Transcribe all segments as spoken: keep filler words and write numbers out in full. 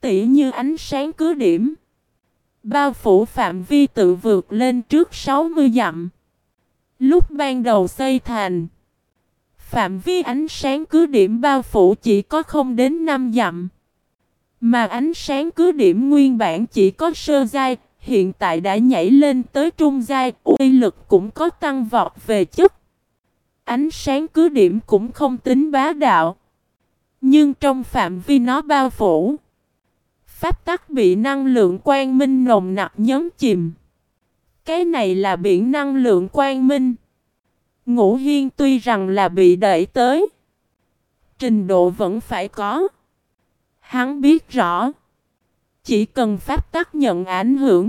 tỉ như ánh sáng cứ điểm. Bao phủ phạm vi tự vượt lên trước sáu mươi dặm. Lúc ban đầu xây thành, phạm vi ánh sáng cứ điểm bao phủ chỉ có không đến năm dặm. Mà ánh sáng cứ điểm nguyên bản chỉ có sơ giai, hiện tại đã nhảy lên tới trung giai, uy lực cũng có tăng vọt về chất. Ánh sáng cứ điểm cũng không tính bá đạo. Nhưng trong phạm vi nó bao phủ, pháp tắc bị năng lượng quang minh nồng nặc nhấn chìm. Cái này là biển năng lượng quang minh. Ngũ Hiên tuy rằng là bị đẩy tới, trình độ vẫn phải có. Hắn biết rõ, chỉ cần pháp tắc nhận ảnh hưởng,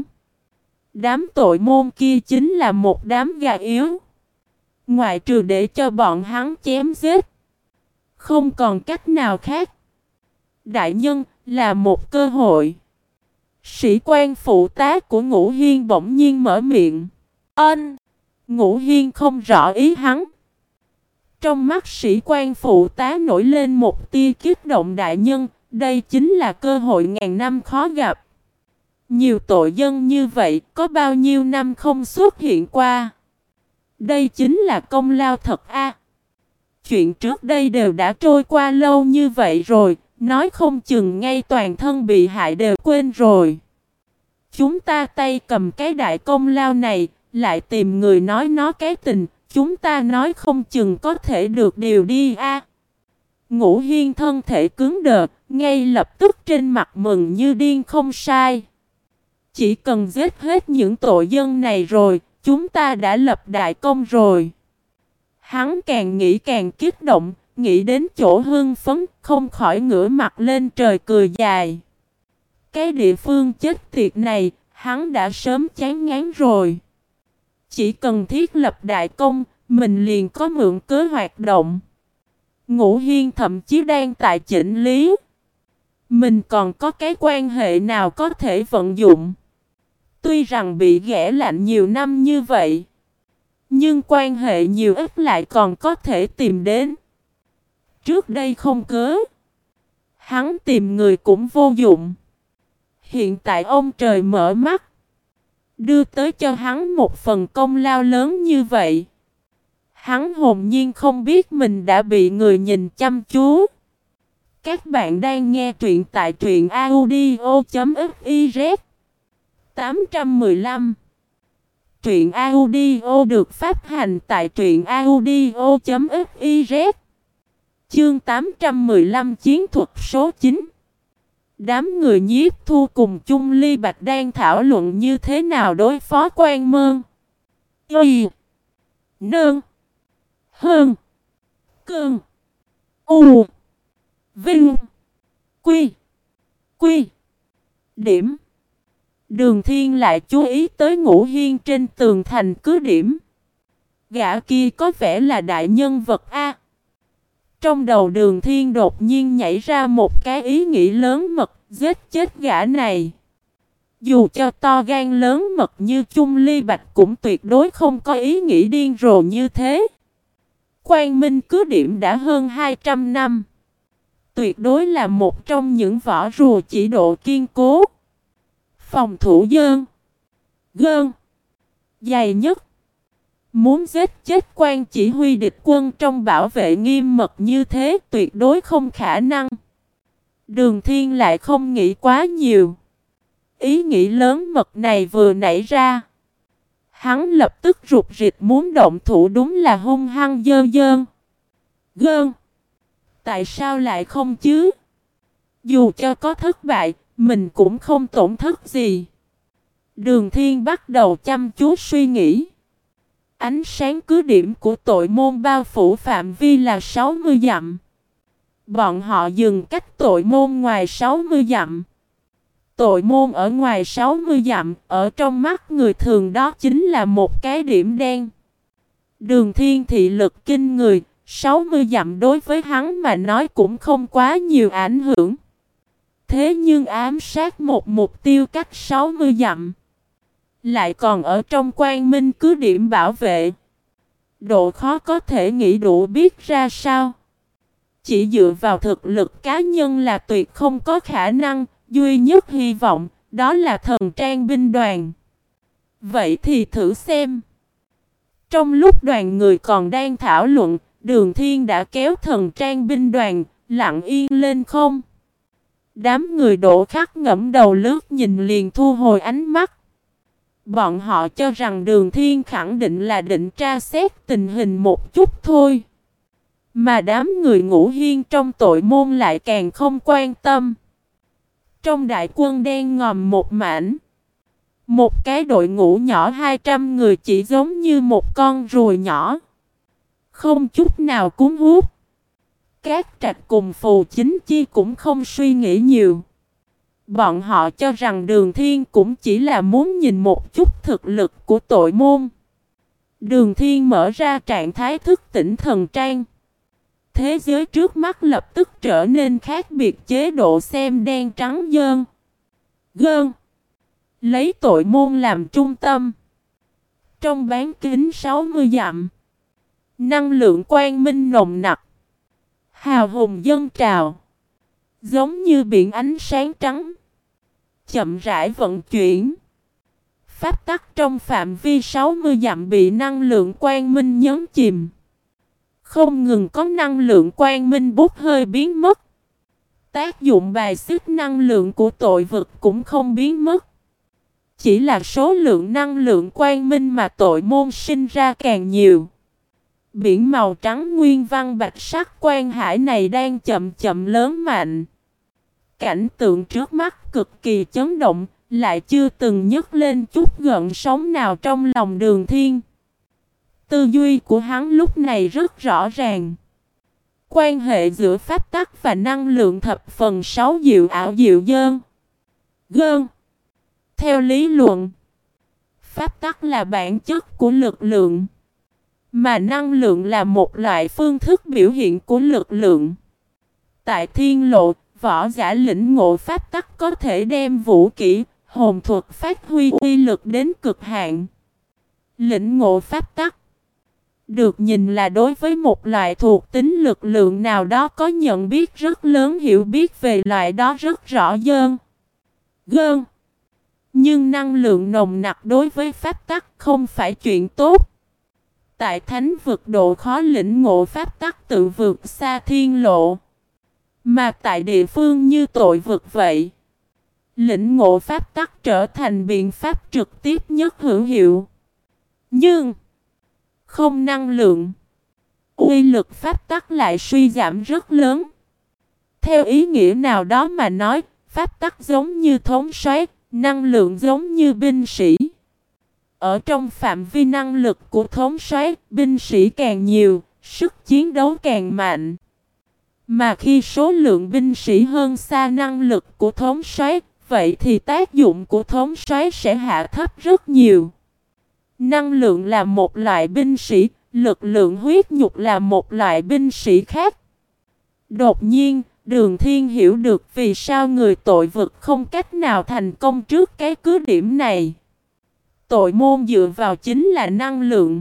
đám tội môn kia chính là một đám gà yếu. Ngoại trừ để cho bọn hắn chém giết, không còn cách nào khác. Đại nhân, là một cơ hội. Sĩ quan phụ tá của Ngũ Hiên bỗng nhiên mở miệng. Ân! Ngũ Hiên không rõ ý hắn. Trong mắt sĩ quan phụ tá nổi lên một tia kích động. Đại nhân, đây chính là cơ hội ngàn năm khó gặp. Nhiều tội dân như vậy, có bao nhiêu năm không xuất hiện qua. Đây chính là công lao thật a. Chuyện trước đây đều đã trôi qua lâu như vậy rồi, nói không chừng ngay toàn thân bị hại đều quên rồi. Chúng ta tay cầm cái đại công lao này, lại tìm người nói nó cái tình, chúng ta nói không chừng có thể được điều đi a. Ngũ Hiên thân thể cứng đờ, ngay lập tức trên mặt mừng như điên không sai. Chỉ cần giết hết những tội dân này rồi, chúng ta đã lập đại công rồi. Hắn càng nghĩ càng kích động, nghĩ đến chỗ hưng phấn, không khỏi ngửa mặt lên trời cười dài. Cái địa phương chết tiệt này, hắn đã sớm chán ngán rồi. Chỉ cần thiết lập đại công, mình liền có mượn cớ hoạt động. Ngũ Hiên thậm chí đang tại chỉnh lý. Mình còn có cái quan hệ nào có thể vận dụng. Tuy rằng bị ghẻ lạnh nhiều năm như vậy, nhưng quan hệ nhiều ít lại còn có thể tìm đến. Trước đây không cớ, hắn tìm người cũng vô dụng. Hiện tại ông trời mở mắt, đưa tới cho hắn một phần công lao lớn như vậy. Hắn hồn nhiên không biết mình đã bị người nhìn chăm chú. Các bạn đang nghe truyện tại truyện audio chấm fiz. tám trăm mười lăm. Truyện audio được phát hành tại truyện audio chấm fiz. Chương tám trăm mười lăm chiến thuật số chín. Đám người Nhiếp Thu cùng Chung Ly Bạch đang thảo luận như thế nào đối phó Quan Mơn. Y Nương Hơn Cơn U Vinh Quy Quy Điểm. Đường Thiên lại chú ý tới Ngũ Hiên trên tường thành cứ điểm. Gã kia có vẻ là đại nhân vật A. Trong đầu Đường Thiên đột nhiên nhảy ra một cái ý nghĩ lớn mật, giết chết gã này. Dù cho to gan lớn mật như Chung Ly Bạch cũng tuyệt đối không có ý nghĩ điên rồ như thế. Quang Minh cứ điểm đã hơn hai trăm năm. Tuyệt đối là một trong những vỏ rùa chỉ độ kiên cố, phòng thủ dơn gơn dày nhất. Muốn giết chết quan chỉ huy địch quân trong bảo vệ nghiêm mật như thế tuyệt đối không khả năng. Đường Thiên lại không nghĩ quá nhiều. Ý nghĩ lớn mật này vừa nảy ra, hắn lập tức rụt rịch muốn động thủ, đúng là hung hăng dơn dơn gơn. Tại sao lại không chứ? Dù cho có thất bại, mình cũng không tổn thất gì. Đường Thiên bắt đầu chăm chú suy nghĩ. Ánh sáng cứ điểm của tội môn bao phủ phạm vi là sáu mươi dặm. Bọn họ dừng cách tội môn ngoài sáu mươi dặm. Tội môn ở ngoài sáu mươi dặm, ở trong mắt người thường đó chính là một cái điểm đen. Đường Thiên thị lực kinh người, sáu mươi dặm đối với hắn mà nói cũng không quá nhiều ảnh hưởng. Thế nhưng ám sát một mục tiêu cách sáu mươi dặm, lại còn ở trong Quang Minh cứ điểm bảo vệ, độ khó có thể nghĩ đủ biết ra sao. Chỉ dựa vào thực lực cá nhân là tuyệt không có khả năng, duy nhất hy vọng, đó là thần trang binh đoàn. Vậy thì thử xem. Trong lúc đoàn người còn đang thảo luận, Đường Thiên đã kéo thần trang binh đoàn, lặng yên lên không. Đám người Đỗ Khắc ngẫm đầu lướt nhìn liền thu hồi ánh mắt. Bọn họ cho rằng Đường Thiên khẳng định là định tra xét tình hình một chút thôi. Mà đám người Ngũ Hiên trong tội môn lại càng không quan tâm. Trong đại quân đen ngòm một mảnh. Một cái đội ngũ nhỏ hai trăm người chỉ giống như một con ruồi nhỏ. Không chút nào cuốn hút. Các Trạch cùng Phù Chính Chi cũng không suy nghĩ nhiều. Bọn họ cho rằng Đường Thiên cũng chỉ là muốn nhìn một chút thực lực của tội môn. Đường Thiên mở ra trạng thái thức tỉnh thần trang. Thế giới trước mắt lập tức trở nên khác biệt, chế độ xem đen trắng dơn. Gơn. Lấy tội môn làm trung tâm. Trong bán kính sáu mươi dặm. Năng lượng quang minh nồng nặc. Hào hùng dâng trào. Giống như biển ánh sáng trắng. Chậm rãi vận chuyển. Pháp tắc trong phạm vi sáu mươi dặm bị năng lượng quang minh nhấn chìm. Không ngừng có năng lượng quang minh bốc hơi biến mất. Tác dụng bài xích năng lượng của tội vực cũng không biến mất. Chỉ là số lượng năng lượng quang minh mà tội môn sinh ra càng nhiều. Biển màu trắng nguyên văn bạch sắc quang hải này đang chậm chậm lớn mạnh. Cảnh tượng trước mắt cực kỳ chấn động, lại chưa từng nhấc lên chút gợn sóng nào trong lòng Đường Thiên. Tư duy của hắn lúc này rất rõ ràng. Quan hệ giữa pháp tắc và năng lượng thập phần sáu diệu ảo diệu dơn. Gơn. Theo lý luận, pháp tắc là bản chất của lực lượng. Mà năng lượng là một loại phương thức biểu hiện của lực lượng. Tại thiên lộ, võ giả lĩnh ngộ pháp tắc có thể đem vũ kỹ, hồn thuật phát huy uy lực đến cực hạn. Lĩnh ngộ pháp tắc được nhìn là đối với một loại thuộc tính lực lượng nào đó có nhận biết rất lớn, hiểu biết về loại đó rất rõ dơn. Gơn. Nhưng năng lượng nồng nặc đối với pháp tắc không phải chuyện tốt. Tại thánh vực độ khó lĩnh ngộ pháp tắc tự vượt xa thiên lộ. Mà tại địa phương như tội vực vậy, lĩnh ngộ pháp tắc trở thành biện pháp trực tiếp nhất hữu hiệu. Nhưng không năng lượng, uy lực pháp tắc lại suy giảm rất lớn. Theo ý nghĩa nào đó mà nói, pháp tắc giống như thống soái, năng lượng giống như binh sĩ. Ở trong phạm vi năng lực của thống soái, binh sĩ càng nhiều, sức chiến đấu càng mạnh. Mà khi số lượng binh sĩ hơn xa năng lực của thống soái, vậy thì tác dụng của thống soái sẽ hạ thấp rất nhiều. Năng lượng là một loại binh sĩ, lực lượng huyết nhục là một loại binh sĩ khác. Đột nhiên, Đường Thiên hiểu được vì sao người tội vực không cách nào thành công trước cái cứ điểm này. Tội môn dựa vào chính là năng lượng.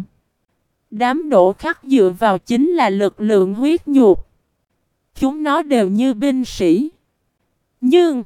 Đám Đỗ Khắc dựa vào chính là lực lượng huyết nhục. Chúng nó đều như binh sĩ. Nhưng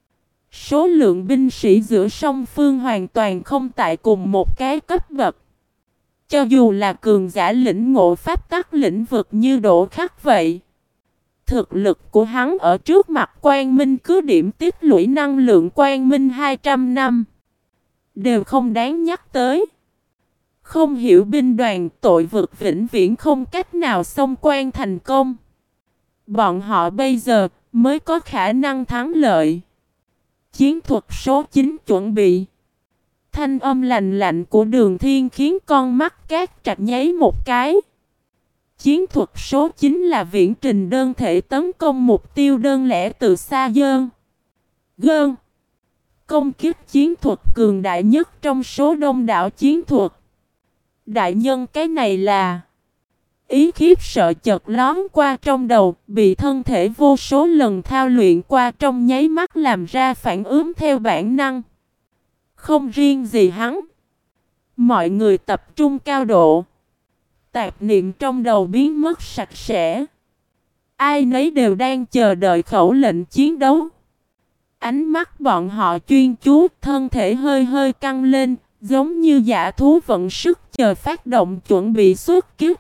số lượng binh sĩ giữa song phương hoàn toàn không tại cùng một cái cấp bậc. Cho dù là cường giả lĩnh ngộ pháp tắc lĩnh vực như Đỗ Khắc vậy, thực lực của hắn ở trước mặt Quang Minh cứ điểm tích lũy năng lượng Quang Minh hai trăm năm đều không đáng nhắc tới. Không hiểu binh đoàn tội vực vĩnh viễn không cách nào xông quan thành công. Bọn họ bây giờ mới có khả năng thắng lợi. Chiến thuật số chín chuẩn bị. Thanh âm lạnh lạnh của Đường Thiên khiến con mắt Cát Trạch nháy một cái. Chiến thuật số chín là viễn trình đơn thể tấn công mục tiêu đơn lẻ từ xa dơn. Gơn. Công kích chiến thuật cường đại nhất trong số đông đảo chiến thuật. Đại nhân, cái này là... Ý khiếp sợ chợt lóm qua trong đầu, bị thân thể vô số lần thao luyện qua trong nháy mắt làm ra phản ứng theo bản năng. Không riêng gì hắn. Mọi người tập trung cao độ. Tạp niệm trong đầu biến mất sạch sẽ. Ai nấy đều đang chờ đợi khẩu lệnh chiến đấu. Ánh mắt bọn họ chuyên chú, thân thể hơi hơi căng lên, giống như dã thú vận sức chờ phát động chuẩn bị xuất kích.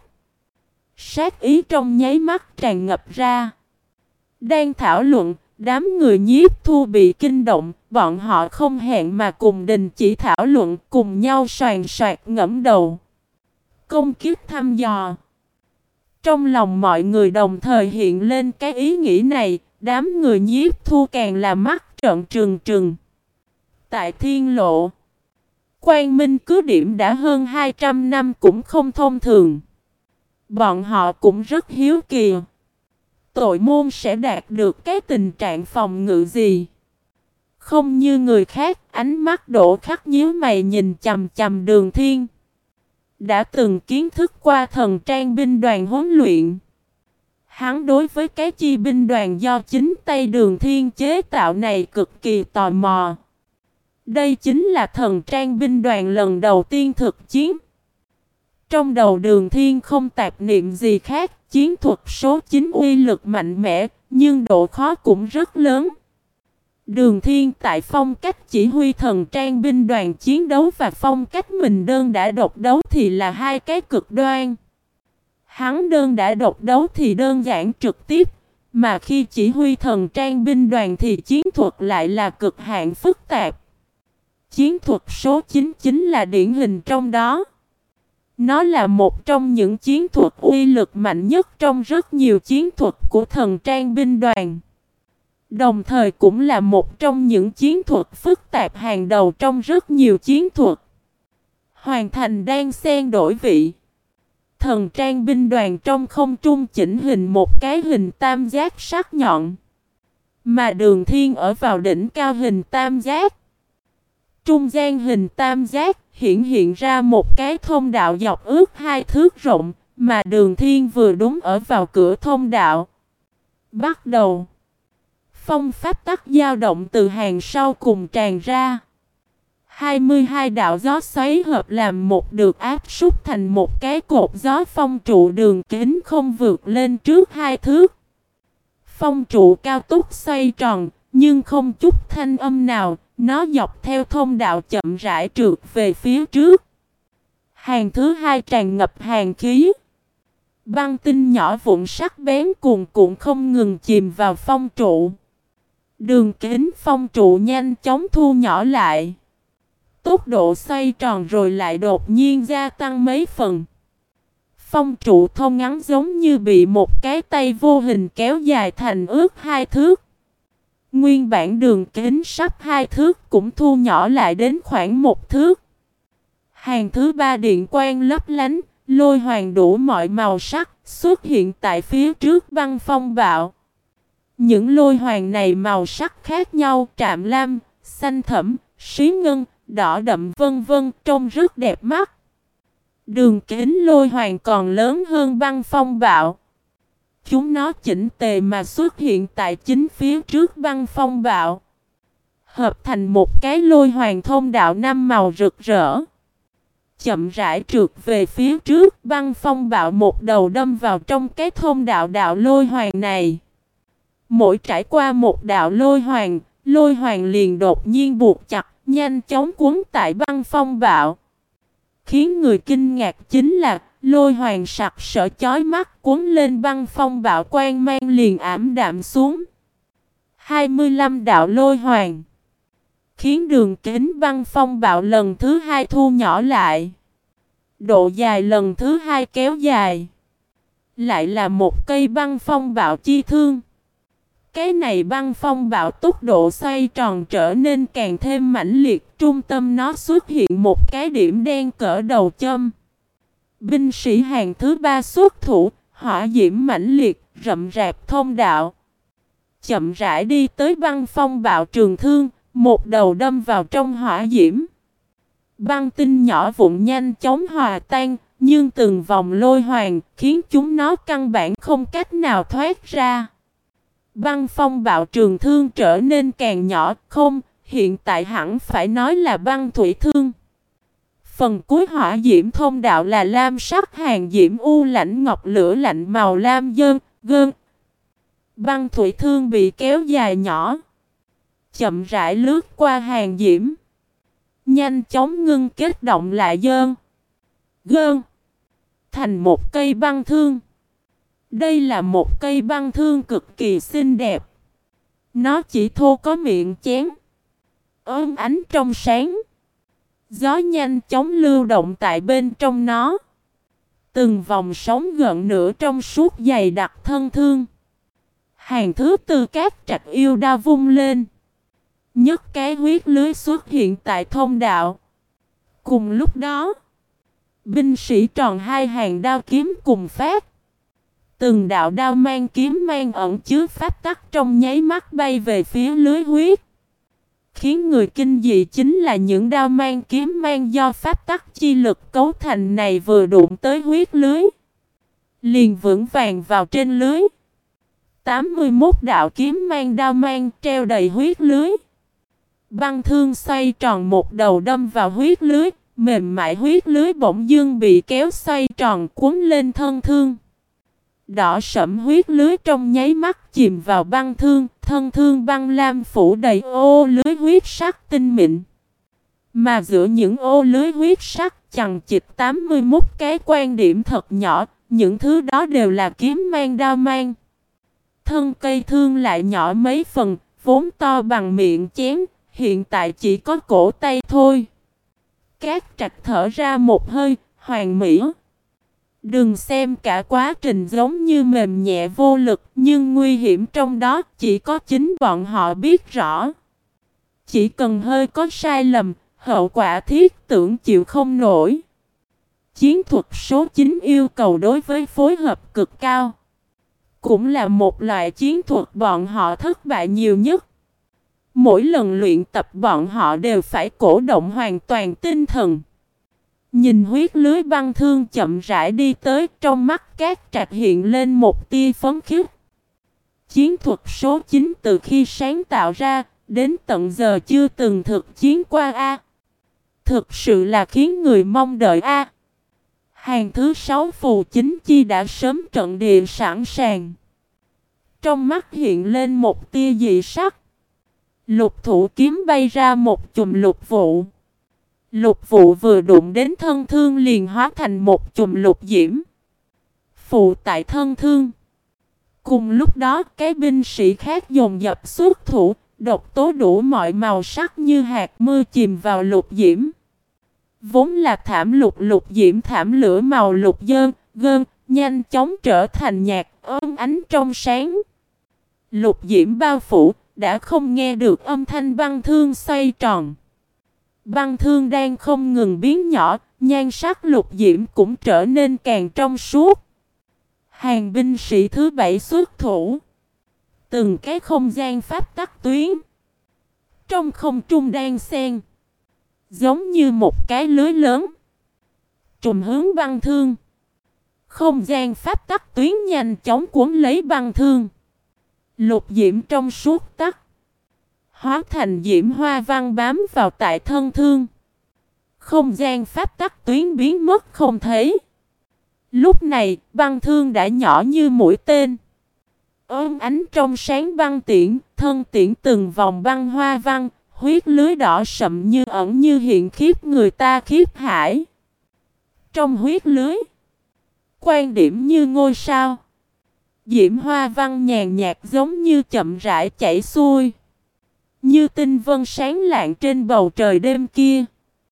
Sát ý trong nháy mắt tràn ngập ra. Đang thảo luận, đám người Nhiếp Thu bị kinh động, bọn họ không hẹn mà cùng đình chỉ thảo luận, cùng nhau soàn soạt ngẫm đầu. Công kiếp thăm dò. Trong lòng mọi người đồng thời hiện lên cái ý nghĩ này, đám người Nhiếp Thu càng là mắt trợn trừng trừng. Tại Thiên Lộ, Quang Minh cứ điểm đã hơn hai trăm năm cũng không thông thường. Bọn họ cũng rất hiếu kỳ. Tội môn sẽ đạt được cái tình trạng phòng ngự gì? Không như người khác, ánh mắt Đỗ Khắc nhíu mày nhìn chằm chằm Đường Thiên. Đã từng kiến thức qua thần trang binh đoàn huấn luyện. Hắn đối với cái chi binh đoàn do chính tay Đường Thiên chế tạo này cực kỳ tò mò. Đây chính là thần trang binh đoàn lần đầu tiên thực chiến. Trong đầu Đường Thiên không tạp niệm gì khác, chiến thuật số chín uy lực mạnh mẽ, nhưng độ khó cũng rất lớn. Đường Thiên tại phong cách chỉ huy thần trang binh đoàn chiến đấu và phong cách mình đơn đã độc đấu thì là hai cái cực đoan. Hắn đơn đã độc đấu thì đơn giản trực tiếp, mà khi chỉ huy thần trang binh đoàn thì chiến thuật lại là cực hạn phức tạp. Chiến thuật số chín chính là điển hình trong đó. Nó là một trong những chiến thuật uy lực mạnh nhất trong rất nhiều chiến thuật của thần trang binh đoàn. Đồng thời cũng là một trong những chiến thuật phức tạp hàng đầu trong rất nhiều chiến thuật. Hoàn thành đang xen đổi vị. Thần trang binh đoàn trong không trung chỉnh hình một cái hình tam giác sắc nhọn. Mà Đường Thiên ở vào đỉnh cao hình tam giác. Trung gian hình tam giác hiện hiện ra một cái thông đạo dọc ước hai thước rộng, mà Đường Thiên vừa đúng ở vào cửa thông đạo. Bắt đầu. Phong pháp tắc dao động từ hàng sau cùng tràn ra. hai mươi hai đạo gió xoáy hợp làm một được áp súc thành một cái cột gió phong trụ đường kính không vượt lên trước hai thước. Phong trụ cao túc xoay tròn, nhưng không chút thanh âm nào, nó dọc theo thông đạo chậm rãi trượt về phía trước. Hàng thứ hai tràn ngập hàn khí. Băng tinh nhỏ vụn sắc bén cuồn cuộn không ngừng chìm vào phong trụ. Đường kính phong trụ nhanh chóng thu nhỏ lại. Tốc độ xoay tròn rồi lại đột nhiên gia tăng mấy phần. Phong trụ thô ngắn giống như bị một cái tay vô hình kéo dài thành ước hai thước. Nguyên bản đường kính sắp hai thước cũng thu nhỏ lại đến khoảng một thước. Hàng thứ ba điện quang lấp lánh, lôi hoàng đủ mọi màu sắc xuất hiện tại phía trước băng phong bạo. Những lôi hoàng này màu sắc khác nhau, trạm lam, xanh thẫm, xí ngân, đỏ đậm vân vân, trông rất đẹp mắt. Đường kính lôi hoàng còn lớn hơn băng phong bạo. Chúng nó chỉnh tề mà xuất hiện tại chính phía trước băng phong bạo. Hợp thành một cái lôi hoàng thông đạo năm màu rực rỡ. Chậm rãi trượt về phía trước, băng phong bạo một đầu đâm vào trong cái thông đạo đạo lôi hoàng này. Mỗi trải qua một đạo lôi hoàng, lôi hoàng liền đột nhiên buộc chặt, nhanh chóng cuốn tại băng phong bạo. Khiến người kinh ngạc chính là lôi hoàng sặc sỡ chói mắt cuốn lên băng phong bạo, quang mang liền ảm đạm xuống. hai mươi lăm đạo lôi hoàng khiến đường kính băng phong bạo lần thứ hai thu nhỏ lại. Độ dài lần thứ hai kéo dài. Lại là một cây băng phong bạo chi thương. Cái này băng phong bạo tốc độ xoay tròn trở nên càng thêm mãnh liệt. Trung tâm nó xuất hiện một cái điểm đen cỡ đầu châm. Binh sĩ hàng thứ ba xuất thủ, hỏa diễm mãnh liệt, rậm rạp thông đạo. Chậm rãi đi tới băng phong bạo trường thương, một đầu đâm vào trong hỏa diễm. Băng tinh nhỏ vụn nhanh chóng hòa tan, nhưng từng vòng lôi hoàng khiến chúng nó căn bản không cách nào thoát ra. Băng phong bạo trường thương trở nên càng nhỏ, không, hiện tại hẳn phải nói là băng thủy thương. Phần cuối hỏa diễm thông đạo là lam sắc hàng diễm u lãnh ngọc lửa lạnh màu lam dơn, gơn. Băng thủy thương bị kéo dài nhỏ. chậm rãi lướt qua Hàng Diễm. Nhanh chóng ngưng kết động lại dơn. Gơn. Thành một cây băng thương. Đây là một cây băng thương cực kỳ xinh đẹp. Nó chỉ thô có miệng chén. Ốm ánh trong sáng. Gió nhanh chóng lưu động tại bên trong nó. Từng vòng sóng gợn nửa trong suốt dày đặc thân thương. Hàng thứ tư Cát Trạch yêu đao vung lên. Nhất cái huyết lưới xuất hiện tại thông đạo. Cùng lúc đó, binh sĩ tròn hai hàng đao kiếm cùng phát. Từng đạo đao mang kiếm mang ẩn chứa pháp tắc trong nháy mắt bay về phía lưới huyết. Khiến người kinh dị chính là những đao mang kiếm mang do pháp tắc chi lực cấu thành này vừa đụng tới huyết lưới, liền vững vàng vào trên lưới. tám mươi mốt đạo kiếm mang đao mang treo đầy huyết lưới. Băng thương xoay tròn một đầu đâm vào huyết lưới, mềm mại huyết lưới bỗng dưng bị kéo xoay tròn cuốn lên thân thương. Đỏ sẫm huyết lưới trong nháy mắt chìm vào băng thương, thân thương băng lam phủ đầy ô lưới huyết sắc tinh mịn. Mà giữa những ô lưới huyết sắc chằng chịt tám mươi mốt cái quan điểm thật nhỏ, những thứ đó đều là kiếm mang đao mang. Thân cây thương lại nhỏ mấy phần, vốn to bằng miệng chén, hiện tại chỉ có cổ tay thôi. Cát Trạch thở ra một hơi, hoàn mỹ. Đừng xem cả quá trình giống như mềm nhẹ vô lực, nhưng nguy hiểm trong đó chỉ có chính bọn họ biết rõ. Chỉ cần hơi có sai lầm, hậu quả thiết tưởng chịu không nổi. Chiến thuật số chín yêu cầu đối với phối hợp cực cao. Cũng là một loại chiến thuật bọn họ thất bại nhiều nhất. Mỗi lần luyện tập bọn họ đều phải cổ động hoàn toàn tinh thần. Nhìn huyết lưới băng thương chậm rãi đi tới, trong mắt Cát Trạch hiện lên một tia phấn khích. Chiến thuật số chín từ khi sáng tạo ra, đến tận giờ chưa từng thực chiến qua a. Thực sự là khiến người mong đợi a. Hàng thứ sáu Phù Chính Chi đã sớm trận địa sẵn sàng. Trong mắt hiện lên một tia dị sắc. Lục thủ kiếm bay ra một chùm lục vụ. Lục vụ vừa đụng đến thân thương liền hóa thành một chùm lục diễm. Phụ tại thân thương. Cùng lúc đó cái binh sĩ khác dồn dập xuất thủ, độc tố đủ mọi màu sắc như hạt mưa chìm vào lục diễm. Vốn là thảm lục lục diễm thảm lửa màu lục dơn, gơn, nhanh chóng trở thành nhạt ôm ánh trong sáng. Lục diễm bao phủ, đã không nghe được âm thanh băng thương xoay tròn. Băng thương đang không ngừng biến nhỏ, nhan sắc lục diễm cũng trở nên càng trong suốt. Hàng binh sĩ thứ bảy xuất thủ. Từng cái không gian pháp tắc tuyến trong không trung đang xen, giống như một cái lưới lớn, trùm hướng băng thương. Không gian pháp tắc tuyến nhanh chóng cuốn lấy băng thương. Lục diễm trong suốt tắc hóa thành diễm hoa văn bám vào tại thân thương. Không gian pháp tắc tuyến biến mất không thấy. Lúc này, băng thương đã nhỏ như mũi tên. Ôm ánh trong sáng băng tiễn, thân tiễn từng vòng băng hoa văn, huyết lưới đỏ sậm như ẩn như hiện khiếp người ta khiếp hải. Trong huyết lưới, quan điểm như ngôi sao. Diễm hoa văn nhàn nhạt giống như chậm rãi chảy xuôi. Như tinh vân sáng lạng trên bầu trời đêm kia.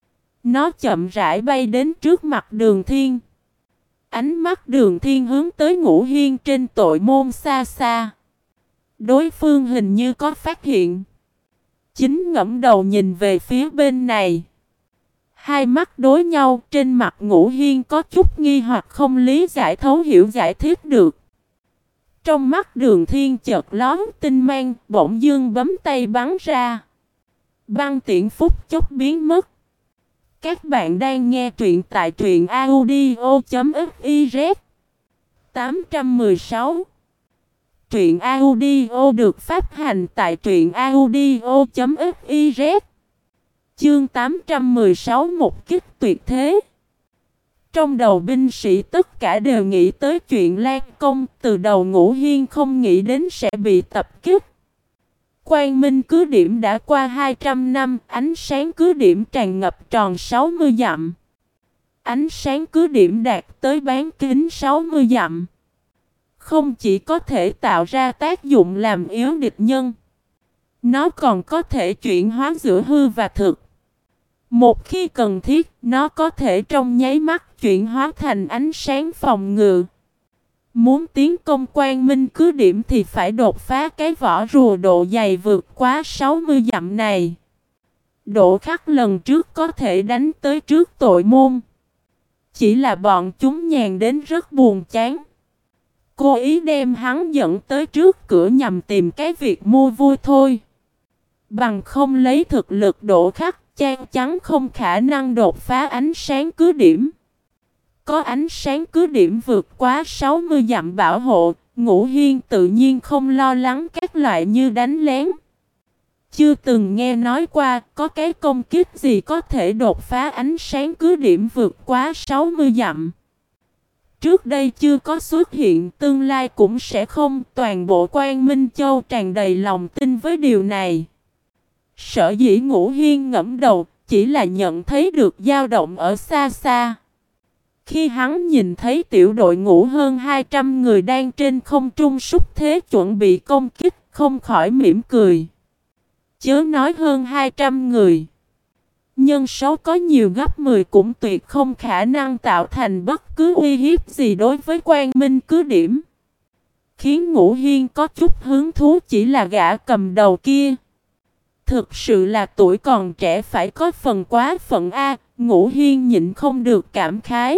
Nó chậm rãi bay đến trước mặt Đường Thiên. Ánh mắt Đường Thiên hướng tới Ngũ Hiên trên tội môn xa xa. Đối phương hình như có phát hiện. Chính ngẫm đầu nhìn về phía bên này. Hai mắt đối nhau, trên mặt Ngũ Hiên có chút nghi hoặc không lý giải thấu hiểu giải thích được. Trong mắt Đường Thiên chợt lóe tinh mang, bỗng dưng bấm tay bắn ra. Băng tiễn phút chốc biến mất. Các bạn đang nghe truyện tại truyện audio chấm fiz. tám trăm mười sáu. Truyện audio được phát hành tại truyện audio chấm fiz. Chương tám trăm mười sáu một kích tuyệt thế. Trong đầu binh sĩ tất cả đều nghĩ tới chuyện Lan Công, từ đầu Ngũ Hiên không nghĩ đến sẽ bị tập kích. Quang minh cứ điểm đã qua hai trăm năm, ánh sáng cứ điểm tràn ngập tròn sáu mươi dặm. Ánh sáng cứ điểm đạt tới bán kính sáu mươi dặm. Không chỉ có thể tạo ra tác dụng làm yếu địch nhân, nó còn có thể chuyển hóa giữa hư và thực. Một khi cần thiết, nó có thể trong nháy mắt chuyển hóa thành ánh sáng phòng ngự. Muốn tiến công quang minh cứ điểm thì phải đột phá cái vỏ rùa độ dày vượt quá sáu mươi dặm này. Độ khắc lần trước có thể đánh tới trước tội môn. Chỉ là bọn chúng nhàn đến rất buồn chán. Cố ý đem hắn dẫn tới trước cửa nhằm tìm cái việc mua vui thôi. Bằng không lấy thực lực độ khắc, chắc chắn không khả năng đột phá ánh sáng cứ điểm. Có ánh sáng cứ điểm vượt quá sáu mươi dặm bảo hộ, Ngũ Hiên tự nhiên không lo lắng các loại như đánh lén. Chưa từng nghe nói qua có cái công kích gì có thể đột phá ánh sáng cứ điểm vượt quá sáu mươi dặm. Trước đây chưa có xuất hiện, tương lai cũng sẽ không. Toàn bộ Quang Minh Châu tràn đầy lòng tin với điều này. Sở dĩ Ngũ Hiên ngẫm đầu, chỉ là nhận thấy được dao động ở xa xa. Khi hắn nhìn thấy tiểu đội ngũ hơn hai trăm người đang trên không trung xúc thế chuẩn bị công kích, không khỏi mỉm cười. Chớ nói hơn hai trăm người. Nhân số có nhiều gấp mười cũng tuyệt không khả năng tạo thành bất cứ uy hiếp gì đối với Quang Minh cứ điểm. Khiến Ngũ Hiên có chút hứng thú chỉ là gã cầm đầu kia. Thực sự là tuổi còn trẻ phải có phần quá phận A, Ngũ Hiên nhịn không được cảm khái.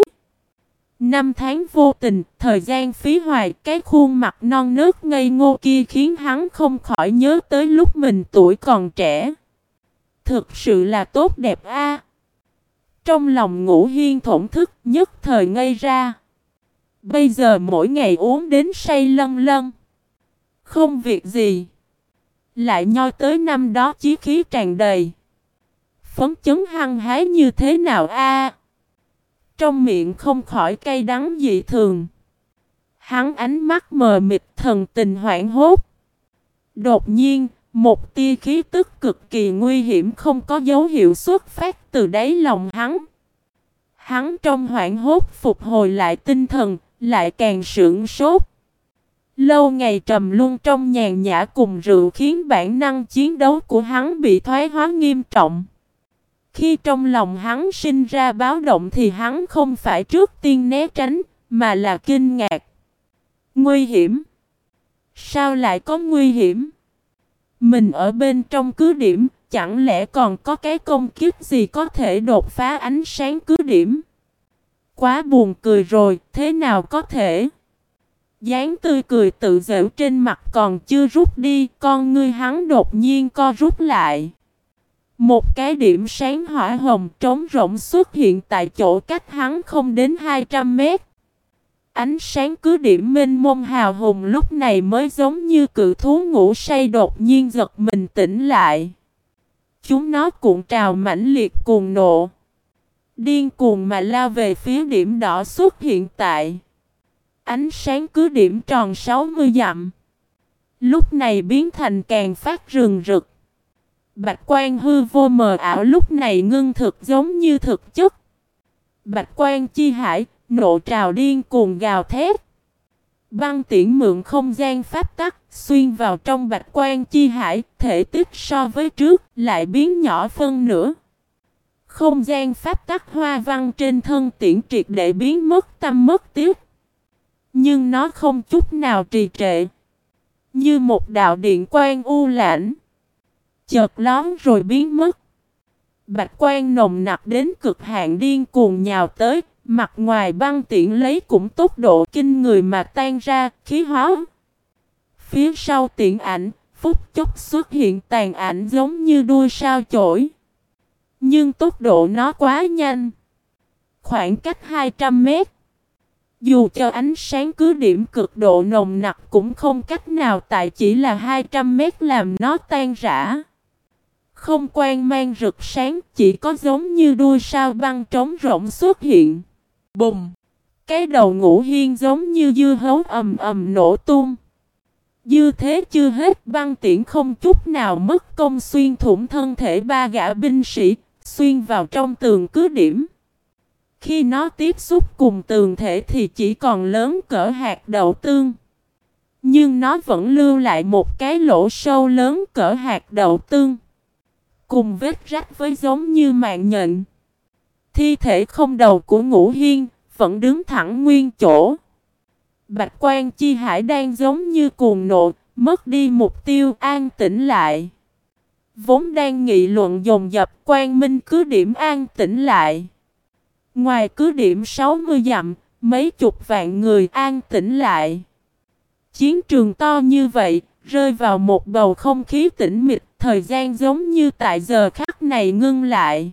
Năm tháng vô tình, thời gian phí hoài, cái khuôn mặt non nớt ngây ngô kia khiến hắn không khỏi nhớ tới lúc mình tuổi còn trẻ. Thực sự là tốt đẹp a. Trong lòng Ngũ Hiên thổn thức nhất thời ngây ra. Bây giờ mỗi ngày uống đến say lân lân. Không việc gì. Lại nhoi tới năm đó chí khí tràn đầy. Phấn chấn hăng hái như thế nào a? Trong miệng không khỏi cay đắng dị thường. Hắn ánh mắt mờ mịt thần tình hoảng hốt. Đột nhiên, một tia khí tức cực kỳ nguy hiểm không có dấu hiệu xuất phát từ đáy lòng hắn. Hắn trong hoảng hốt phục hồi lại tinh thần, lại càng sững sốt. Lâu ngày trầm luân trong nhàn nhã cùng rượu khiến bản năng chiến đấu của hắn bị thoái hóa nghiêm trọng. Khi trong lòng hắn sinh ra báo động thì hắn không phải trước tiên né tránh, mà là kinh ngạc. Nguy hiểm? Sao lại có nguy hiểm? Mình ở bên trong cứ điểm, chẳng lẽ còn có cái công kích gì có thể đột phá ánh sáng cứ điểm? Quá buồn cười rồi, thế nào có thể? Dáng tươi cười tự giễu trên mặt còn chưa rút đi, con ngươi hắn đột nhiên co rút lại. Một cái điểm sáng hỏa hồng trống rỗng xuất hiện tại chỗ cách hắn không đến hai trăm mét. Ánh sáng cứ điểm mênh mông hào hùng lúc này mới giống như cự thú ngủ say đột nhiên giật mình tỉnh lại. Chúng nó cuộn trào mãnh liệt cuồng nộ. Điên cuồng mà lao về phía điểm đỏ xuất hiện tại. Ánh sáng cứ điểm tròn sáu mươi dặm. Lúc này biến thành càng phát rừng rực. Bạch quang hư vô mờ ảo lúc này ngưng thực giống như thực chất. Bạch quang chi hải, nộ trào điên cuồng gào thét. Băng tiễn mượn không gian pháp tắc, xuyên vào trong bạch quang chi hải, thể tích so với trước, lại biến nhỏ phân nửa. Không gian pháp tắc hoa văn trên thân tiễn triệt để biến mất tâm mất tiếc. Nhưng nó không chút nào trì trệ. Như một đạo điện quang u lãnh. Chợt lón rồi biến mất. Bạch quang nồng nặc đến cực hạn điên cuồng nhào tới. Mặt ngoài băng tiễn lấy cũng tốc độ kinh người mà tan ra, khí hóa. Phía sau tiễn ảnh, phút chốc xuất hiện tàn ảnh giống như đuôi sao chổi. Nhưng tốc độ nó quá nhanh. Khoảng cách hai trăm mét. Dù cho ánh sáng cứ điểm cực độ nồng nặc cũng không cách nào tại chỉ là hai trăm mét làm nó tan rã. Không quang mang rực sáng, chỉ có giống như đuôi sao băng trống rỗng xuất hiện. Bùng! Cái đầu Ngũ Hiên giống như dưa hấu ầm ầm nổ tung. Dư thế chưa hết, băng tiễn không chút nào mất công xuyên thủng thân thể ba gã binh sĩ, xuyên vào trong tường cứ điểm. Khi nó tiếp xúc cùng tường thể thì chỉ còn lớn cỡ hạt đậu tương. Nhưng nó vẫn lưu lại một cái lỗ sâu lớn cỡ hạt đậu tương, cùng vết rách với giống như mạng nhện. Thi thể không đầu của Ngũ Hiên vẫn đứng thẳng nguyên chỗ. Bạch Quan Chi Hải đang giống như cuồng nộ, mất đi mục tiêu, an tĩnh lại. Vốn đang nghị luận dồn dập, Quang Minh cứ điểm an tĩnh lại. Ngoài cứ điểm sáu mươi dặm, mấy chục vạn người an tĩnh lại. Chiến trường to như vậy, rơi vào một bầu không khí tĩnh mịch, thời gian giống như tại giờ khắc này ngưng lại.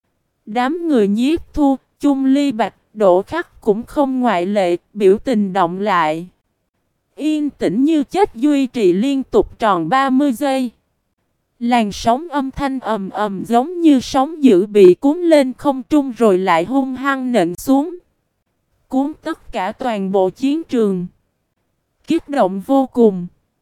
Đám người Nhiếp Thu, Chung Ly Bạch, Đỗ Khắc cũng không ngoại lệ, biểu tình động lại. Yên tĩnh như chết duy trì liên tục tròn ba mươi giây. Làn sóng âm thanh ầm ầm giống như sóng dữ bị cuốn lên không trung rồi lại hung hăng nện xuống, cuốn tất cả toàn bộ chiến trường. Kích động vô cùng.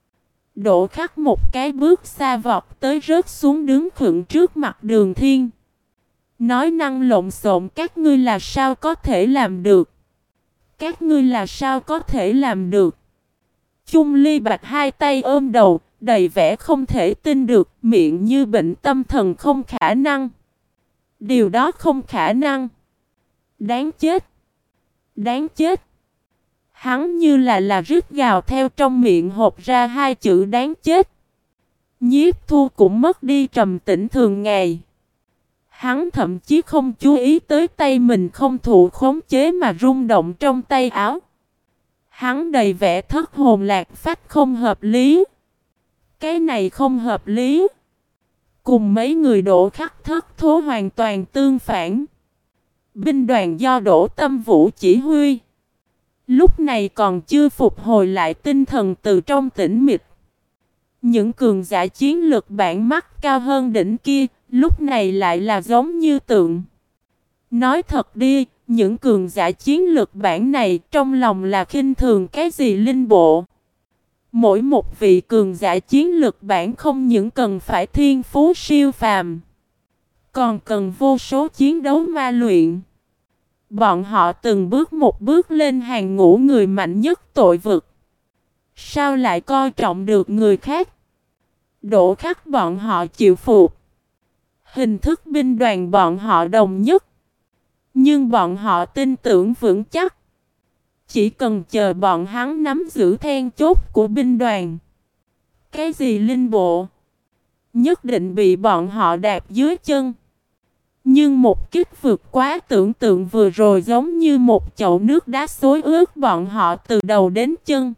Đỗ Khắc một cái bước xa vọt tới rớt xuống đứng khựng trước mặt Đường Thiên. Nói năng lộn xộn, các ngươi là sao có thể làm được? Các ngươi là sao có thể làm được? Chung Ly Bạch hai tay ôm đầu, đầy vẻ không thể tin được, miệng như bệnh tâm thần. Không khả năng. Điều đó không khả năng. Đáng chết. Đáng chết. Hắn như là là rít gào theo trong miệng hộc ra hai chữ đáng chết. Nhiếp Thu cũng mất đi trầm tĩnh thường ngày. Hắn thậm chí không chú ý tới tay mình không thụ khống chế mà rung động trong tay áo. Hắn đầy vẻ thất hồn lạc phách, không hợp lý. Cái này không hợp lý. Cùng mấy người Đỗ Khắc thất thố hoàn toàn tương phản. Binh đoàn do Đỗ Tâm Vũ chỉ huy, lúc này còn chưa phục hồi lại tinh thần từ trong tĩnh mịch. Những cường giả chiến lực bản mắt cao hơn đỉnh kia, lúc này lại là giống như tượng. Nói thật đi, những cường giả chiến lực bản này trong lòng là khinh thường cái gì linh bộ. Mỗi một vị cường giả chiến lực bản không những cần phải thiên phú siêu phàm, còn cần vô số chiến đấu ma luyện. Bọn họ từng bước một bước lên hàng ngũ người mạnh nhất tội vực. Sao lại coi trọng được người khác? Đỗ Khắc bọn họ chịu phục. Hình thức binh đoàn bọn họ đồng nhất. Nhưng bọn họ tin tưởng vững chắc. Chỉ cần chờ bọn hắn nắm giữ then chốt của binh đoàn. Cái gì linh bộ? Nhất định bị bọn họ đạp dưới chân. Nhưng một kích vượt quá tưởng tượng vừa rồi giống như một chậu nước đá xối ướt bọn họ từ đầu đến chân.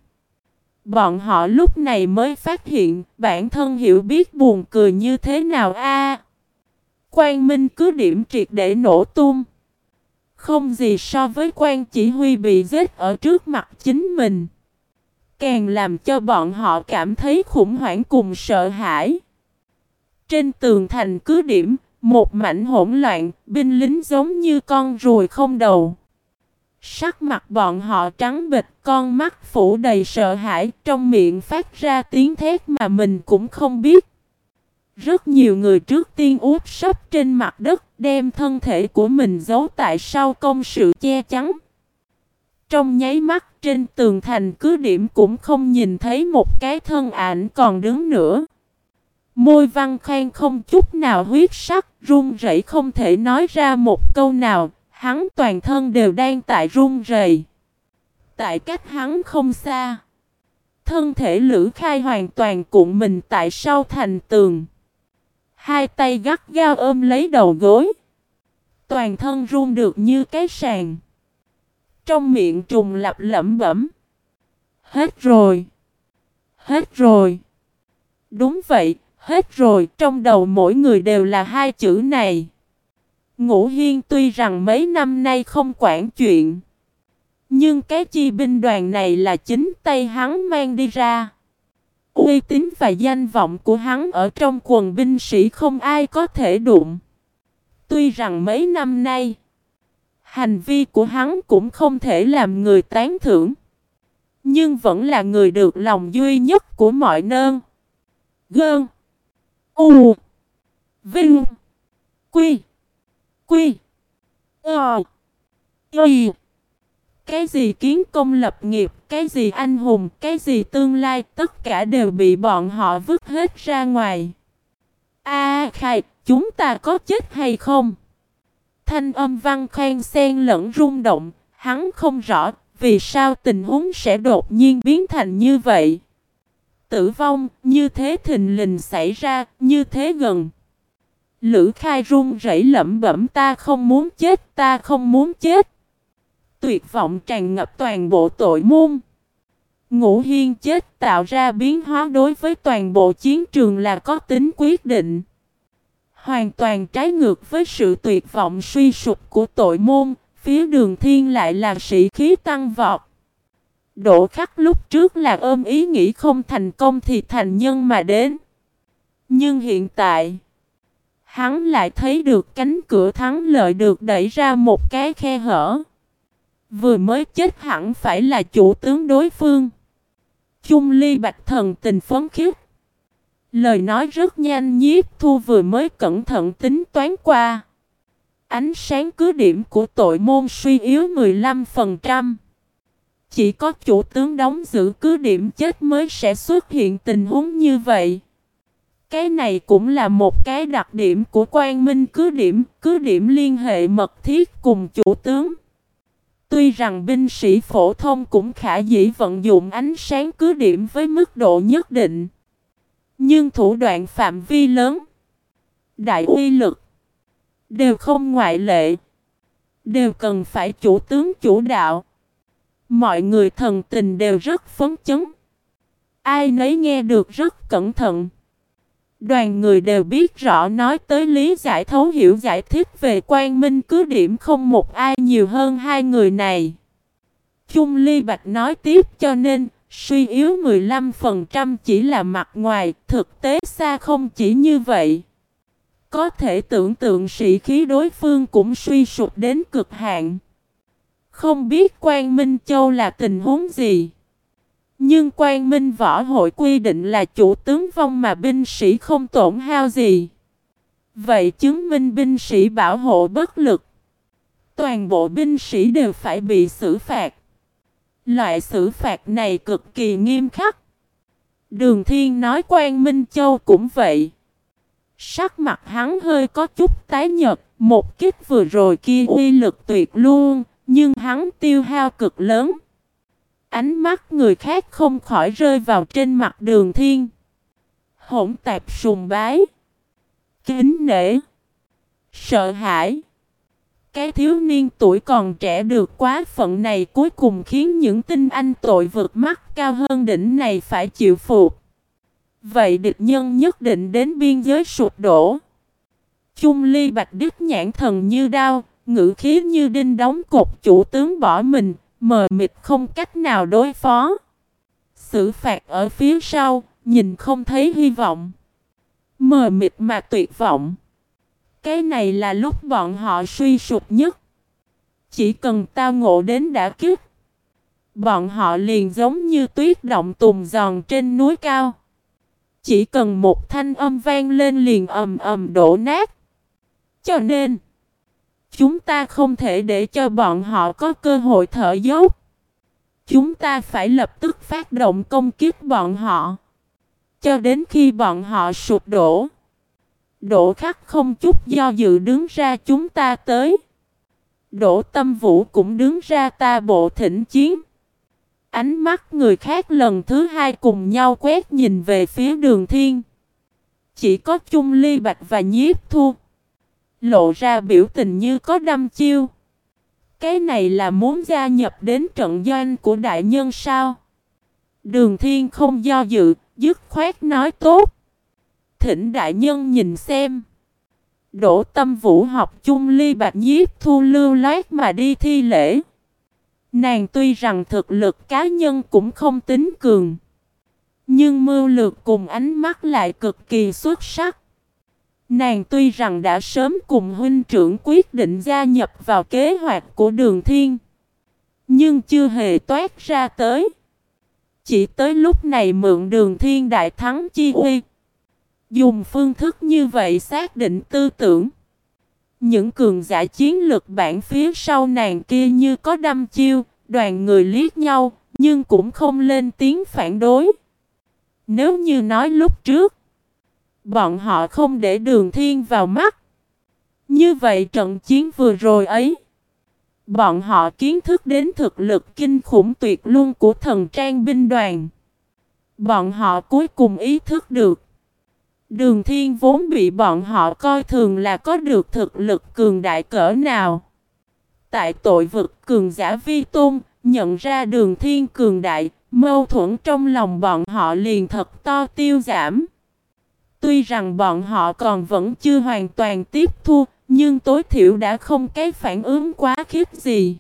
Bọn họ lúc này mới phát hiện bản thân hiểu biết buồn cười như thế nào a. Quang Minh cứ điểm triệt để nổ tung. Không gì so với quan chỉ huy bị giết ở trước mặt chính mình. Càng làm cho bọn họ cảm thấy khủng hoảng cùng sợ hãi. Trên tường thành cứ điểm, một mảnh hỗn loạn, binh lính giống như con ruồi không đầu. Sắc mặt bọn họ trắng bệch, con mắt phủ đầy sợ hãi, trong miệng phát ra tiếng thét mà mình cũng không biết. Rất nhiều người trước tiên úp sấp trên mặt đất, đem thân thể của mình giấu tại sau công sự che chắn. Trong nháy mắt trên tường thành cứ điểm cũng không nhìn thấy một cái thân ảnh còn đứng nữa. Môi Văn Khang không chút nào huyết sắc, run rẩy không thể nói ra một câu nào, hắn toàn thân đều đang tại run rẩy. Tại cách hắn không xa, thân thể Lữ Khai hoàn toàn cuộn mình tại sau thành tường. Hai tay gắt gao ôm lấy đầu gối. Toàn thân run được như cái sàn. Trong miệng trùng lặp lẩm bẩm. Hết rồi. Hết rồi. Đúng vậy, hết rồi. Trong đầu mỗi người đều là hai chữ này. Ngũ Hiên tuy rằng mấy năm nay không quản chuyện, nhưng cái chi binh đoàn này là chính tay hắn mang đi ra. Uy tín và danh vọng của hắn ở trong quần binh sĩ không ai có thể đụng. Tuy rằng mấy năm nay, hành vi của hắn cũng không thể làm người tán thưởng, Nhưng vẫn là người được lòng duy nhất của mọi nơn. Gơn. U. Vinh. Quy. Quy. Ờ. Y. Cái gì kiến công lập nghiệp, cái gì anh hùng, cái gì tương lai, tất cả đều bị bọn họ vứt hết ra ngoài. A khai, chúng ta có chết hay không? Thanh âm Văn Khang xen lẫn rung động, hắn không rõ vì sao tình huống sẽ đột nhiên biến thành như vậy. Tử vong, như thế thình lình xảy ra, như thế gần. Lữ Khai run rẩy lẩm bẩm, ta không muốn chết, ta không muốn chết. Tuyệt vọng tràn ngập toàn bộ tội môn. Ngũ Hiên chết tạo ra biến hóa đối với toàn bộ chiến trường là có tính quyết định. Hoàn toàn trái ngược với sự tuyệt vọng suy sụp của tội môn, phía Đường Thiên lại là sĩ khí tăng vọt. Đỗ Khắc lúc trước là ôm ý nghĩ không thành công thì thành nhân mà đến. Nhưng hiện tại, hắn lại thấy được cánh cửa thắng lợi được đẩy ra một cái khe hở. Vừa mới chết hẳn phải là chủ tướng đối phương. Chung Ly Bạch thần tình phấn khích. Lời nói rất nhanh, Nhiếp Thu vừa mới cẩn thận tính toán qua. Ánh sáng cứ điểm của tội môn suy yếu mười lăm phần trăm. Chỉ có chủ tướng đóng giữ cứ điểm chết mới sẽ xuất hiện tình huống như vậy. Cái này cũng là một cái đặc điểm của Quang Minh cứ điểm, cứ điểm liên hệ mật thiết cùng chủ tướng. Tuy rằng binh sĩ phổ thông cũng khả dĩ vận dụng ánh sáng cứ điểm với mức độ nhất định. Nhưng thủ đoạn phạm vi lớn, đại uy lực, đều không ngoại lệ. Đều cần phải chủ tướng chủ đạo. Mọi người thần tình đều rất phấn chấn. Ai nấy nghe được rất cẩn thận. Đoàn người đều biết rõ, nói tới lý giải thấu hiểu giải thích về Quang Minh cứ điểm không một ai nhiều hơn hai người này. Chung Ly Bạch nói tiếp, cho nên suy yếu mười lăm phần trăm chỉ là mặt ngoài, thực tế xa không chỉ như vậy. Có thể tưởng tượng sĩ khí đối phương cũng suy sụp đến cực hạn. Không biết Quang Minh Châu là tình huống gì. Nhưng Quang Minh Võ Hội quy định là chủ tướng vong mà binh sĩ không tổn hao gì. Vậy chứng minh binh sĩ bảo hộ bất lực. Toàn bộ binh sĩ đều phải bị xử phạt. Loại xử phạt này cực kỳ nghiêm khắc. Đường Thiên nói Quang Minh Châu cũng vậy. Sắc mặt hắn hơi có chút tái nhợt. Một kích vừa rồi kia uy lực tuyệt luôn, nhưng hắn tiêu hao cực lớn. Ánh mắt người khác không khỏi rơi vào trên mặt Đường Thiên. Hỗn tạp sùng bái, kính nể, sợ hãi. Cái thiếu niên tuổi còn trẻ được quá phận này cuối cùng khiến những tinh anh tội vượt mắt cao hơn đỉnh này phải chịu phục. Vậy địch nhân nhất định đến biên giới sụp đổ. Chung Ly Bạch đứt nhãn thần như đao, ngữ khí như đinh đóng cột, chủ tướng bỏ mình, mờ mịt không cách nào đối phó. Xử phạt ở phía sau, nhìn không thấy hy vọng. Mờ mịt mà tuyệt vọng. Cái này là lúc bọn họ suy sụp nhất. Chỉ cần tao ngộ đến đã kích, bọn họ liền giống như tuyết động tùng giòn trên núi cao. Chỉ cần một thanh âm vang lên liền ầm ầm đổ nát. Cho nên, chúng ta không thể để cho bọn họ có cơ hội thở dốc. Chúng ta phải lập tức phát động công kích bọn họ. Cho đến khi bọn họ sụp đổ. Đỗ Khắc không chút do dự đứng ra, chúng ta tới. Đỗ Tâm Vũ cũng đứng ra, ta bộ thỉnh chiến. Ánh mắt người khác lần thứ hai cùng nhau quét nhìn về phía Đường Thiên. Chỉ có Chung Ly Bạch và Nhiếp Thu lộ ra biểu tình như có đăm chiêu. Cái này là muốn gia nhập đến trận doanh của đại nhân sao? Đường Thiên không do dự, dứt khoát nói tốt. Thỉnh đại nhân nhìn xem. Đỗ Tâm Vũ học Chung Ly Bạch Nhiếp Thu lưu loát mà đi thi lễ. Nàng tuy rằng thực lực cá nhân cũng không tính cường, nhưng mưu lược cùng ánh mắt lại cực kỳ xuất sắc. Nàng tuy rằng đã sớm cùng huynh trưởng quyết định gia nhập vào kế hoạch của Đường Thiên, nhưng chưa hề toát ra tới. chỉ tới lúc này mượn Đường Thiên đại thắng chi uy. Dùng phương thức như vậy xác định tư tưởng. Những cường giả chiến lực bản phía sau nàng kia như có đăm chiêu, đoàn người liếc nhau, nhưng cũng không lên tiếng phản đối. Nếu như nói lúc trước, bọn họ không để Đường Thiên vào mắt. Như vậy trận chiến vừa rồi ấy, bọn họ kiến thức đến thực lực kinh khủng tuyệt luân của thần trang binh đoàn. Bọn họ cuối cùng ý thức được, Đường Thiên vốn bị bọn họ coi thường là có được thực lực cường đại cỡ nào. Tại tội vực cường giả vi tôn, nhận ra Đường Thiên cường đại, mâu thuẫn trong lòng bọn họ liền thật to tiêu giảm. Tuy rằng bọn họ còn vẫn chưa hoàn toàn tiếp thu, nhưng tối thiểu đã không cái phản ứng quá khiếp gì.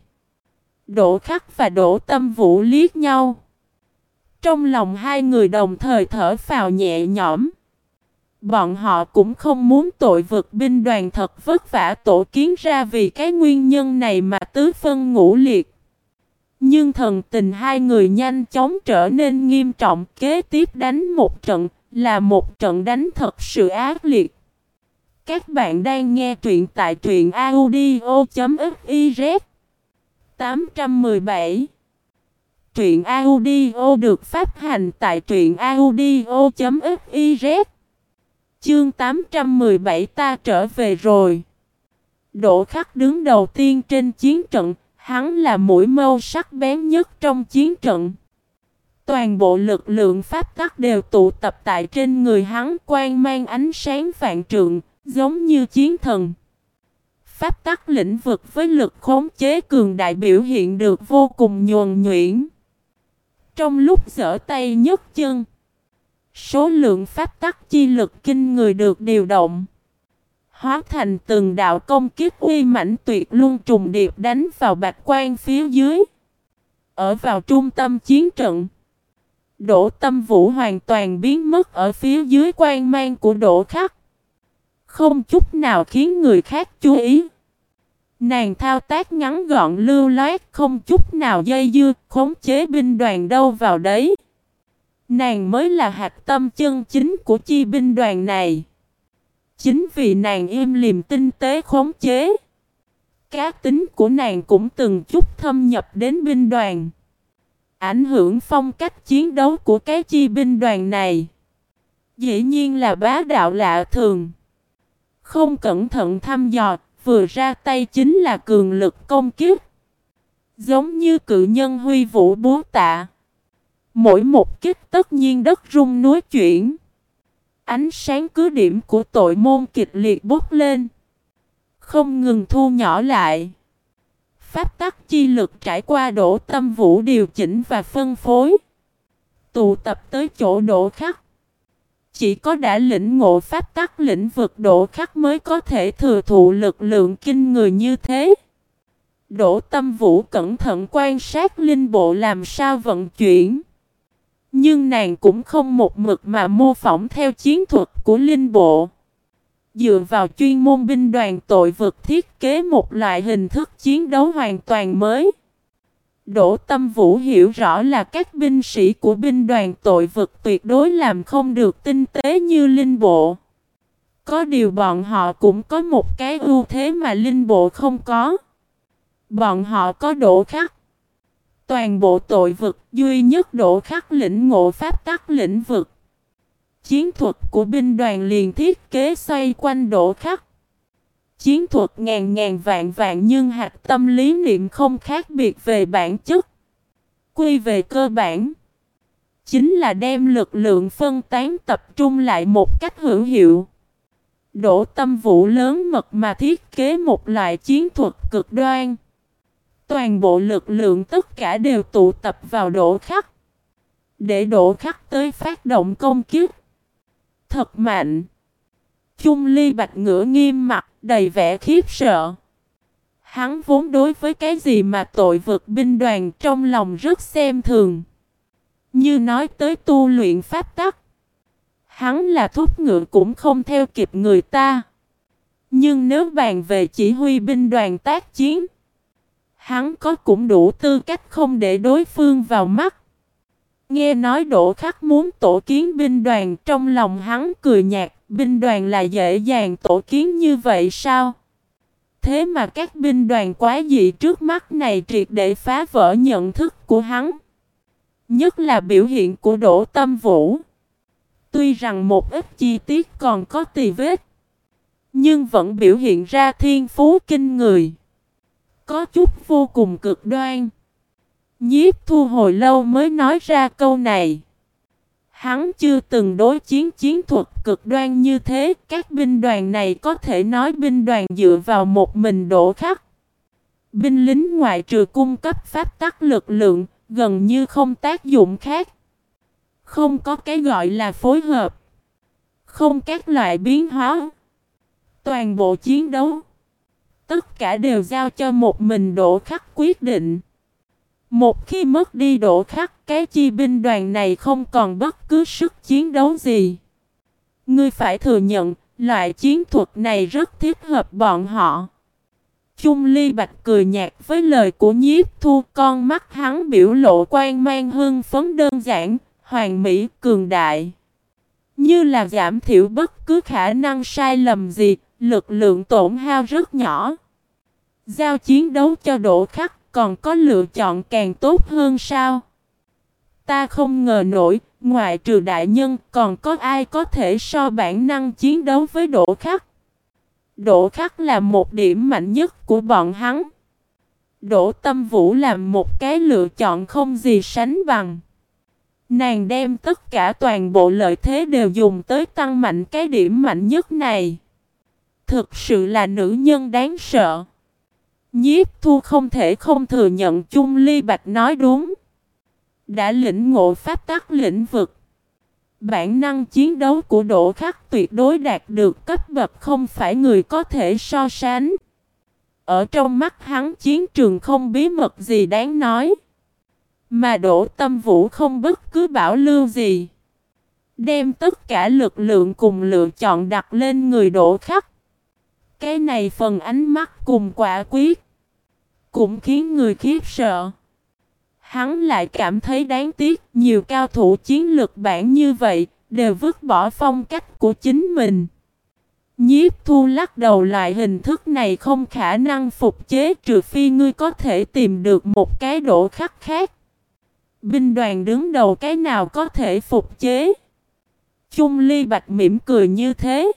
Đỗ Khắc và Đỗ Tâm Vũ liếc nhau. Trong lòng hai người đồng thời thở phào nhẹ nhõm. Bọn họ cũng không muốn tội vực binh đoàn thật vất vả tổ kiến ra vì cái nguyên nhân này mà tứ phân ngũ liệt. Nhưng thần tình hai người nhanh chóng trở nên nghiêm trọng, kế tiếp đánh một trận là một trận đánh thật sự ác liệt. Các bạn đang nghe truyện tại truyện audio chấm fiz. tám trăm mười bảy Truyện audio được phát hành tại truyện audio chấm fiz. Chương tám trăm mười bảy ta trở về rồi. Đỗ Khắc đứng đầu tiên trên chiến trận, hắn là mũi mâu sắc bén nhất trong chiến trận. Toàn bộ lực lượng pháp tắc đều tụ tập tại trên người hắn, quang mang ánh sáng vạn trượng, giống như chiến thần. Pháp tắc lĩnh vực với lực khống chế cường đại biểu hiện được vô cùng nhuần nhuyễn. Trong lúc giở tay nhấc chân, số lượng pháp tắc chi lực kinh người được điều động, hóa thành từng đạo công kích uy mãnh tuyệt luân trùng điệp đánh vào bạch quan phía dưới. Ở vào trung tâm chiến trận, Đỗ Tâm Vũ hoàn toàn biến mất ở phía dưới quang mang của Đỗ Khắc, không chút nào khiến người khác chú ý. Nàng thao tác ngắn gọn lưu loát, không chút nào dây dưa, khống chế binh đoàn đâu vào đấy. Nàng mới là hạt tâm chân chính của chi binh đoàn này. Chính vì nàng im lìm tinh tế khống chế, cá tính của nàng cũng từng chút thâm nhập đến binh đoàn, ảnh hưởng phong cách chiến đấu của cái chi binh đoàn này. Dĩ nhiên là bá đạo lạ thường. Không cẩn thận thăm dò, vừa ra tay chính là cường lực công kích. Giống như cự nhân huy vũ búa tạ. Mỗi một kích tất nhiên đất rung núi chuyển. Ánh sáng cứ điểm của tội môn kịch liệt bốc lên, không ngừng thu nhỏ lại. Pháp tắc chi lực trải qua Đỗ Tâm Vũ điều chỉnh và phân phối, tụ tập tới chỗ Đỗ Khắc. Chỉ có đã lĩnh ngộ pháp tắc lĩnh vực Đỗ Khắc mới có thể thừa thụ lực lượng kinh người như thế. Đỗ Tâm Vũ cẩn thận quan sát linh bộ làm sao vận chuyển. Nhưng nàng cũng không một mực mà mô phỏng theo chiến thuật của linh bộ. Dựa vào chuyên môn binh đoàn tội vực thiết kế một loại hình thức chiến đấu hoàn toàn mới. Đỗ Tâm Vũ hiểu rõ là các binh sĩ của binh đoàn tội vực tuyệt đối làm không được tinh tế như linh bộ. Có điều bọn họ cũng có một cái ưu thế mà linh bộ không có. Bọn họ có Đỗ Khắc. Toàn bộ tội vực duy nhất Đỗ Khắc lĩnh ngộ pháp tắc lĩnh vực. Chiến thuật của binh đoàn liền thiết kế xoay quanh Đỗ Khắc. Chiến thuật ngàn ngàn vạn vạn nhưng hạt tâm lý niệm không khác biệt về bản chất. Quy về cơ bản, chính là đem lực lượng phân tán tập trung lại một cách hữu hiệu. Đỗ Tâm Vũ lớn mật mà thiết kế một loại chiến thuật cực đoan. Toàn bộ lực lượng tất cả đều tụ tập vào Đỗ Khắc, để Đỗ Khắc tới phát động công kích. Thật mạnh. Chung Ly Bạch ngửa nghiêm mặt, đầy vẻ khiếp sợ. Hắn vốn đối với cái gì mà tội vực binh đoàn trong lòng rất xem thường. Như nói tới tu luyện pháp tắc, hắn là thúc ngựa cũng không theo kịp người ta. Nhưng nếu bàn về chỉ huy binh đoàn tác chiến, hắn có cũng đủ tư cách không để đối phương vào mắt. Nghe nói Đỗ Khắc muốn tổ kiến binh đoàn, trong lòng hắn cười nhạt, binh đoàn là dễ dàng tổ kiến như vậy sao? Thế mà các binh đoàn quá dị trước mắt này triệt để phá vỡ nhận thức của hắn. Nhất là biểu hiện của Đỗ Tâm Vũ. Tuy rằng một ít chi tiết còn có tì vết, nhưng vẫn biểu hiện ra thiên phú kinh người. Có chút vô cùng cực đoan. Nhiếp Thu hồi lâu mới nói ra câu này. Hắn chưa từng đối chiến chiến thuật cực đoan như thế. Các binh đoàn này có thể nói binh đoàn dựa vào một mình Đỗ Khắc. Binh lính ngoại trừ cung cấp pháp tắc lực lượng, gần như không tác dụng khác. Không có cái gọi là phối hợp. Không các loại biến hóa. Toàn bộ chiến đấu, tất cả đều giao cho một mình Đỗ Khắc quyết định. Một khi mất đi Đỗ Khắc, cái chi binh đoàn này không còn bất cứ sức chiến đấu gì. Ngươi phải thừa nhận, loại chiến thuật này rất thích hợp bọn họ. Chung Ly Bạch cười nhạt với lời của Nhiếp Thu, con mắt hắn biểu lộ quang mang hưng phấn đơn giản, hoàn mỹ, cường đại. Như là giảm thiểu bất cứ khả năng sai lầm gì, lực lượng tổn hao rất nhỏ. Giao chiến đấu cho Đỗ Khắc, còn có lựa chọn càng tốt hơn sao? Ta không ngờ nổi, ngoại trừ đại nhân còn có ai có thể so bản năng chiến đấu với Đỗ Khắc. Đỗ Khắc là một điểm mạnh nhất của bọn hắn. Đỗ Tâm Vũ làm một cái lựa chọn không gì sánh bằng. Nàng đem tất cả toàn bộ lợi thế đều dùng tới tăng mạnh cái điểm mạnh nhất này. Thực sự là nữ nhân đáng sợ. Nhiếp Thu không thể không thừa nhận Chung Ly Bạch nói đúng. Đã lĩnh ngộ pháp tắc lĩnh vực. Bản năng chiến đấu của Đỗ Khắc tuyệt đối đạt được cấp bậc không phải người có thể so sánh. Ở trong mắt hắn chiến trường không bí mật gì đáng nói. Mà Đỗ Tâm Vũ không bất cứ bảo lưu gì. Đem tất cả lực lượng cùng lựa chọn đặt lên người Đỗ Khắc. Cái này phần ánh mắt cùng quả quyết cũng khiến người khiếp sợ. Hắn lại cảm thấy đáng tiếc, nhiều cao thủ chiến lược bản như vậy đều vứt bỏ phong cách của chính mình. Nhiếp Thu lắc đầu, loại hình thức này không khả năng phục chế trừ phi ngươi có thể tìm được một cái Đỗ Khắc khác. Binh đoàn đứng đầu cái nào có thể phục chế? Chung Ly Bạch mỉm cười như thế.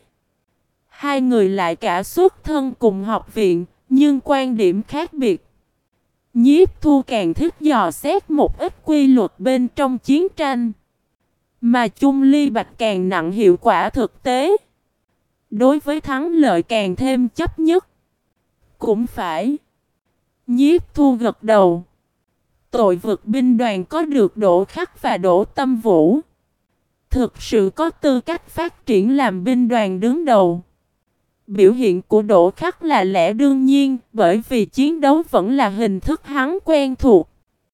Hai người lại cả xuất thân cùng học viện, nhưng quan điểm khác biệt. Nhiếp Thu càng thích dò xét một ít quy luật bên trong chiến tranh. Mà Chung Ly Bạch càng nặng hiệu quả thực tế. Đối với thắng lợi càng thêm chấp nhất. Cũng phải. Nhiếp Thu gật đầu. Tội vực binh đoàn có được Đỗ Khắc và Đỗ Tâm Vũ, thực sự có tư cách phát triển làm binh đoàn đứng đầu. Biểu hiện của Đỗ Khắc là lẽ đương nhiên, bởi vì chiến đấu vẫn là hình thức hắn quen thuộc.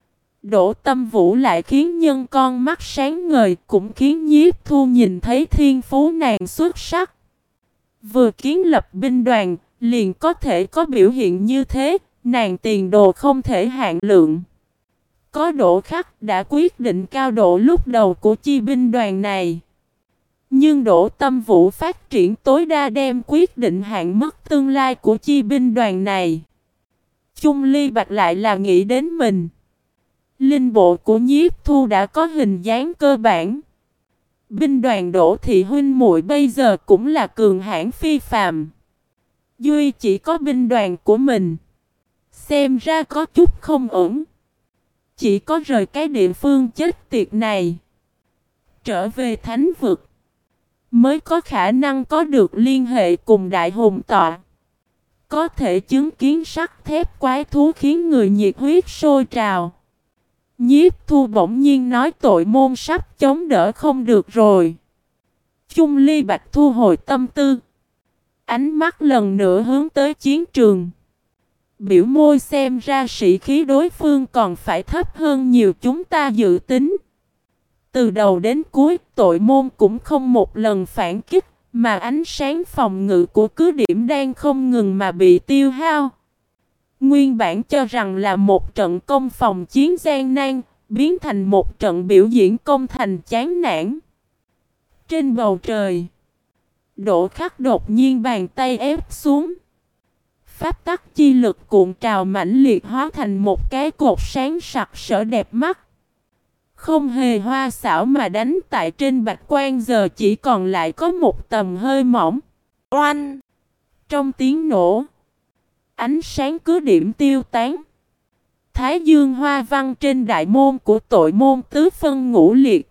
Đỗ Tâm Vũ lại khiến nhân con mắt sáng ngời, cũng khiến Nhiếp Thu nhìn thấy thiên phú nàng xuất sắc. Vừa kiến lập binh đoàn, liền có thể có biểu hiện như thế, nàng tiền đồ không thể hạn lượng. Có Đỗ Khắc đã quyết định cao độ lúc đầu của chi binh đoàn này. Nhưng Đỗ Tâm Vũ phát triển tối đa đem quyết định hạn mức tương lai của chi binh đoàn này. Chung Ly Bạch lại là nghĩ đến mình. Linh bộ của Nhiếp Thu đã có hình dáng cơ bản. Binh đoàn Đỗ Thị huynh muội bây giờ cũng là cường hãn phi phàm. Duy chỉ có binh đoàn của mình, xem ra có chút không ổn. Chỉ có rời cái địa phương chết tiệt này, trở về thánh vực, mới có khả năng có được liên hệ cùng đại hùng tọa. Có thể chứng kiến sắt thép quái thú khiến người nhiệt huyết sôi trào. Nhiếp Thu bỗng nhiên nói tội môn sắp chống đỡ không được rồi. Chung Ly Bạch thu hồi tâm tư. Ánh mắt lần nữa hướng tới chiến trường. Biểu môi xem ra sĩ khí đối phương còn phải thấp hơn nhiều chúng ta dự tính. Từ đầu đến cuối tội môn cũng không một lần phản kích, mà ánh sáng phòng ngự của cứ điểm đang không ngừng mà bị tiêu hao. Nguyên bản cho rằng là một trận công phòng chiến gian nan, biến thành một trận biểu diễn công thành chán nản. Trên bầu trời, Đỗ Khắc đột nhiên bàn tay ép xuống. Pháp tắc chi lực cuộn trào mãnh liệt hóa thành một cái cột sáng sặc sỡ đẹp mắt. Không hề hoa xảo mà đánh tại trên bạch quan giờ chỉ còn lại có một tầm hơi mỏng. Oanh! Trong tiếng nổ, ánh sáng cứ điểm tiêu tán. Thái dương hoa văn trên đại môn của tội môn tứ phân ngũ liệt.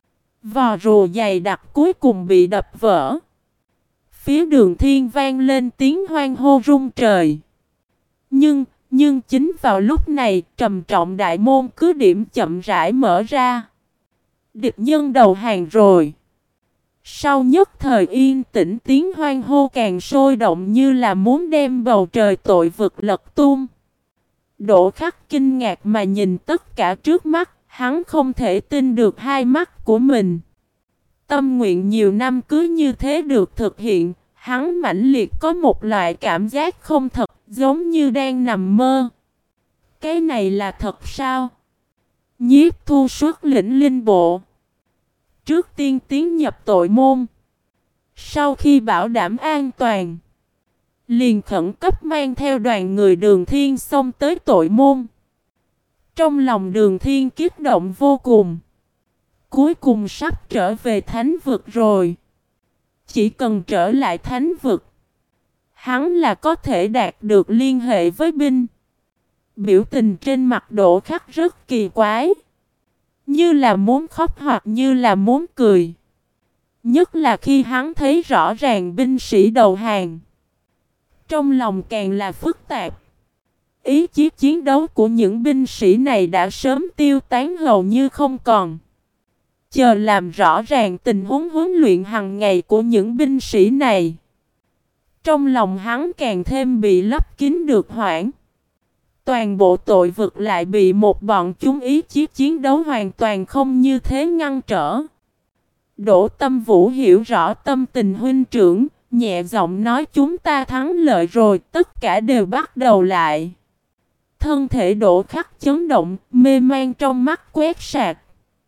Vò rùa dày đặc cuối cùng bị đập vỡ. Phía Đường Thiên vang lên tiếng hoan hô rung trời. Nhưng, nhưng chính vào lúc này, trầm trọng đại môn cứ điểm chậm rãi mở ra. Địch nhân đầu hàng rồi. Sau nhất thời yên tĩnh, tiếng hoan hô càng sôi động như là muốn đem bầu trời tội vực lật tung. Đỗ Khắc kinh ngạc mà nhìn tất cả trước mắt, hắn không thể tin được hai mắt của mình. Tâm nguyện nhiều năm cứ như thế được thực hiện, hắn mãnh liệt có một loại cảm giác không thật, giống như đang nằm mơ. Cái này là thật sao? Nhiếp Thu xuất lĩnh linh bộ. Trước tiên tiến nhập tội môn. Sau khi bảo đảm an toàn, liền khẩn cấp mang theo đoàn người Đường Thiên xông tới tội môn. Trong lòng Đường Thiên kích động vô cùng. Cuối cùng sắp trở về thánh vực rồi. Chỉ cần trở lại thánh vực, hắn là có thể đạt được liên hệ với binh. Biểu tình trên mặt Đỗ Khắc rất kỳ quái. Như là muốn khóc hoặc như là muốn cười. Nhất là khi hắn thấy rõ ràng binh sĩ đầu hàng. Trong lòng càng là phức tạp. Ý chí chiến đấu của những binh sĩ này đã sớm tiêu tán hầu như không còn. Chờ làm rõ ràng tình huống huấn luyện hàng ngày của những binh sĩ này. Trong lòng hắn càng thêm bị lấp kín được hoảng. Toàn bộ tội vực lại bị một bọn chúng ý chí chiến đấu hoàn toàn không như thế ngăn trở. Đỗ Tâm Vũ hiểu rõ tâm tình huynh trưởng, nhẹ giọng nói chúng ta thắng lợi rồi, tất cả đều bắt đầu lại. Thân thể Đỗ Khắc chấn động, mê man trong mắt quét sạc.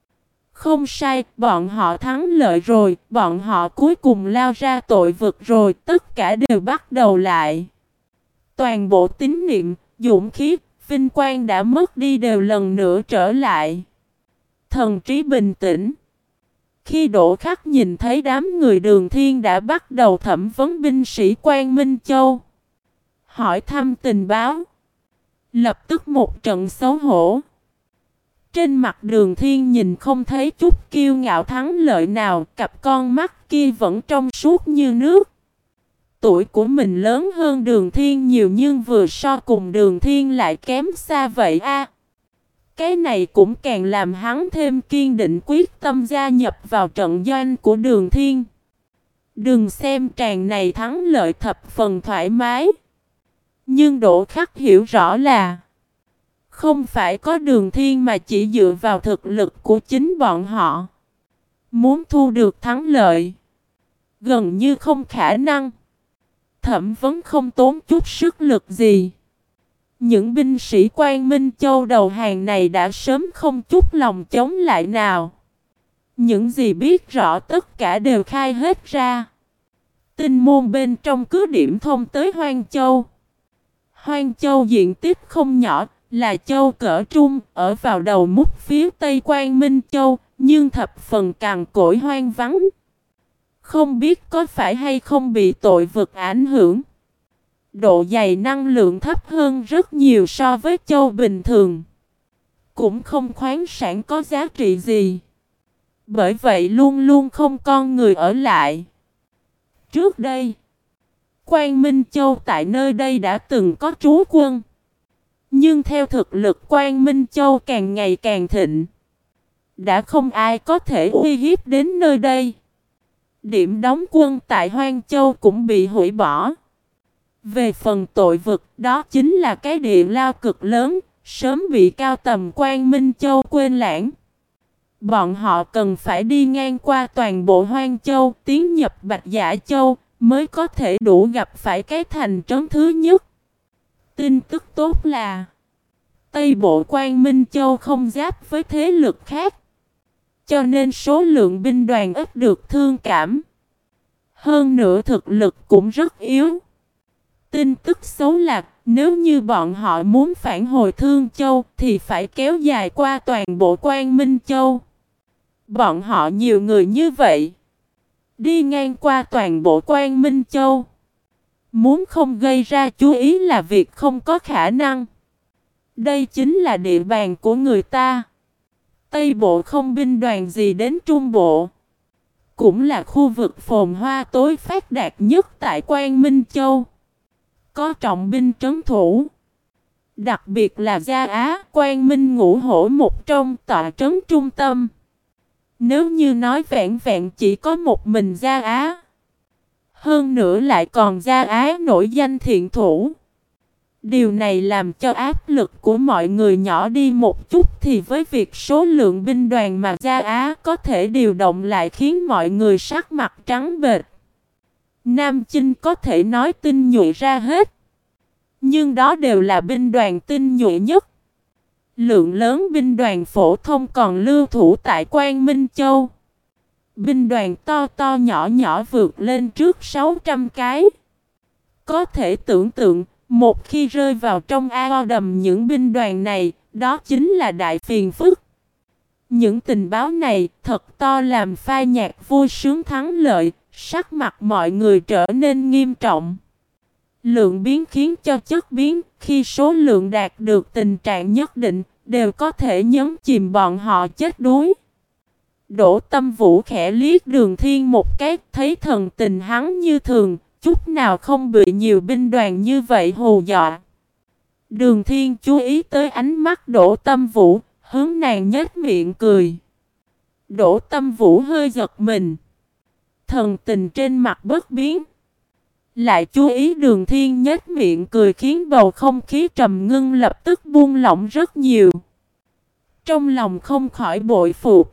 Không sai, bọn họ thắng lợi rồi, bọn họ cuối cùng lao ra tội vực rồi, tất cả đều bắt đầu lại. Toàn bộ tín niệm, dũng khí, vinh quang đã mất đi đều lần nữa trở lại. Thần trí bình tĩnh. Khi Đỗ Khắc nhìn thấy đám người Đường Thiên đã bắt đầu thẩm vấn binh sĩ Quang Minh Châu, hỏi thăm tình báo, lập tức một trận xấu hổ. Trên mặt Đường Thiên nhìn không thấy chút kiêu ngạo thắng lợi nào, cặp con mắt kia vẫn trong suốt như nước. Tuổi của mình lớn hơn Đường Thiên nhiều nhưng vừa so cùng Đường Thiên lại kém xa vậy a. Cái này cũng càng làm hắn thêm kiên định quyết tâm gia nhập vào trận doanh của Đường Thiên. Đừng xem tràng này thắng lợi thập phần thoải mái. Nhưng Đỗ Khắc hiểu rõ là không phải có Đường Thiên mà chỉ dựa vào thực lực của chính bọn họ. Muốn thu được thắng lợi gần như không khả năng. Thẩm vấn không tốn chút sức lực gì. Những binh sĩ Quang Minh Châu đầu hàng này đã sớm không chút lòng chống lại nào. Những gì biết rõ tất cả đều khai hết ra. Tinh môn bên trong cứ điểm thông tới Hoang Châu. Hoang Châu diện tích không nhỏ, là châu cỡ trung, ở vào đầu mút phía tây Quang Minh Châu, nhưng thập phần cằn cỗi hoang vắng. Không biết có phải hay không bị tội vực ảnh hưởng. Độ dày năng lượng thấp hơn rất nhiều so với châu bình thường. Cũng không khoáng sản có giá trị gì. Bởi vậy luôn luôn không con người ở lại. Trước đây, Quang Minh Châu tại nơi đây đã từng có trú quân. Nhưng theo thực lực Quang Minh Châu càng ngày càng thịnh, đã không ai có thể uy hiếp đến nơi đây. Điểm đóng quân tại Hoang Châu cũng bị hủy bỏ. Về phần tội vực, đó chính là cái địa lao cực lớn, sớm bị cao tầm Quang Minh Châu quên lãng. Bọn họ cần phải đi ngang qua toàn bộ Hoang Châu, tiến nhập Bạch Giả Châu, mới có thể đủ gặp phải cái thành trấn thứ nhất. Tin tức tốt là Tây Bộ Quang Minh Châu không giáp với thế lực khác, cho nên số lượng binh đoàn ít được thương cảm. Hơn nữa thực lực cũng rất yếu. Tin tức xấu là nếu như bọn họ muốn phản hồi Thương Châu thì phải kéo dài qua toàn bộ Quang Minh Châu. Bọn họ nhiều người như vậy, đi ngang qua toàn bộ Quang Minh Châu, muốn không gây ra chú ý là việc không có khả năng. Đây chính là địa bàn của người ta. Tây Bộ không binh đoàn gì đến Trung Bộ, cũng là khu vực phồn hoa tối phát đạt nhất tại Quang Minh Châu. Có trọng binh trấn thủ, đặc biệt là Gia Á, Quang Minh Ngũ Hổ một trong tọa trấn trung tâm. Nếu như nói vẹn vẹn chỉ có một mình Gia Á, hơn nữa lại còn Gia Á nổi danh thiện thủ, điều này làm cho áp lực của mọi người nhỏ đi một chút, thì với việc số lượng binh đoàn mà Gia Á có thể điều động lại khiến mọi người sắc mặt trắng bệch. Nam Chinh có thể nói tinh nhuệ ra hết, nhưng đó đều là binh đoàn tinh nhuệ nhất. Lượng lớn binh đoàn phổ thông còn lưu thủ tại Quang Minh Châu. Binh đoàn to to nhỏ nhỏ vượt lên trước sáu trăm cái. Có thể tưởng tượng, một khi rơi vào trong ao đầm những binh đoàn này, đó chính là đại phiền phức. Những tình báo này thật to làm pha nhạc vui sướng thắng lợi, sắc mặt mọi người trở nên nghiêm trọng. Lượng biến khiến cho chất biến, khi số lượng đạt được tình trạng nhất định, đều có thể nhấn chìm bọn họ chết đuối. Đỗ Tâm Vũ khẽ liếc Đường Thiên một cái, thấy thần tình hắn như thường, chút nào không bị nhiều binh đoàn như vậy hù dọa. Đường Thiên chú ý tới ánh mắt Đỗ Tâm Vũ, hướng nàng nhếch miệng cười. Đỗ Tâm Vũ hơi giật mình, thần tình trên mặt bất biến. Lại chú ý Đường Thiên nhếch miệng cười khiến bầu không khí trầm ngưng lập tức buông lỏng rất nhiều. Trong lòng không khỏi bội phục.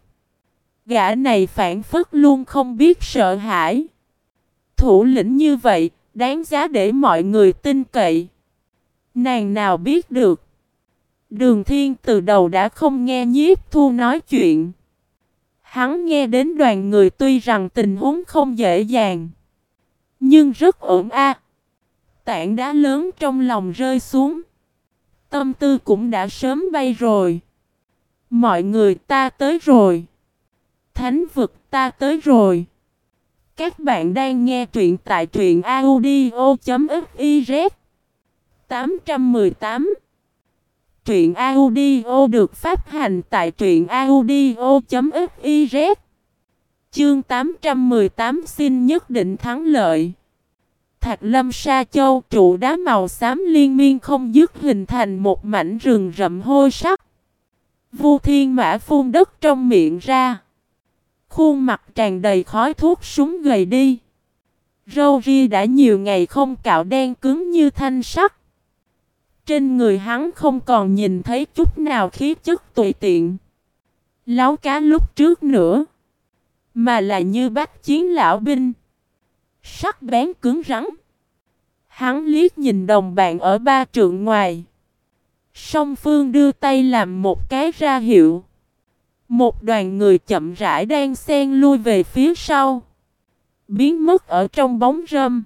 Gã này phản phất luôn không biết sợ hãi. Thủ lĩnh như vậy, đáng giá để mọi người tin cậy. Nàng nào biết được. Đường Thiên từ đầu đã không nghe Nhiếp Thu nói chuyện. Hắn nghe đến đoàn người tuy rằng tình huống không dễ dàng, nhưng rất ổn a. Tảng đá lớn trong lòng rơi xuống. Tâm tư cũng đã sớm bay rồi. Mọi người, ta tới rồi. Thánh vực, ta tới rồi. Các bạn đang nghe truyện tại truyện audio chấm fiz. tám trăm mười tám. Truyện audio được phát hành tại truyện audio chấm fiz. Chương tám trăm mười tám xin nhất định thắng lợi. Thạch Lâm Sa Châu, trụ đá màu xám liên miên không dứt hình thành một mảnh rừng rậm hôi sắc. Vu Thiên Mã phun đất trong miệng ra. Khuôn mặt tràn đầy khói thuốc súng gầy đi. Râu ria đã nhiều ngày không cạo đen cứng như thanh sắt. Trên người hắn không còn nhìn thấy chút nào khí chất tùy tiện, láo cá lúc trước nữa, mà là như bách chiến lão binh, sắc bén cứng rắn. Hắn liếc nhìn đồng bạn ở ba trượng ngoài. Song phương đưa tay làm một cái ra hiệu. Một đoàn người chậm rãi đang xen lui về phía sau, biến mất ở trong bóng râm.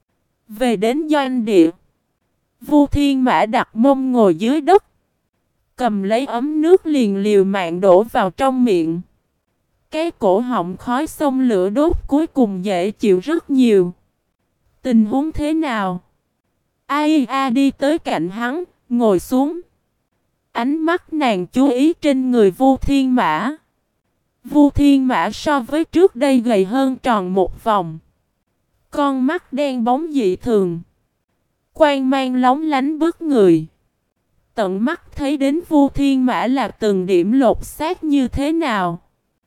Về đến doanh địa, Vu Thiên Mã đặt mông ngồi dưới đất, cầm lấy ấm nước liền liều mạng đổ vào trong miệng. Cái cổ họng khói xông lửa đốt cuối cùng dễ chịu rất nhiều. Tình huống thế nào? Ai a đi tới cạnh hắn, ngồi xuống. Ánh mắt nàng chú ý trên người Vu Thiên Mã. Vu Thiên Mã so với trước đây gầy hơn tròn một vòng. Con mắt đen bóng dị thường, quang mang lóng lánh bức người. Tận mắt thấy đến Vu Thiên Mã là từng điểm lột xác như thế nào.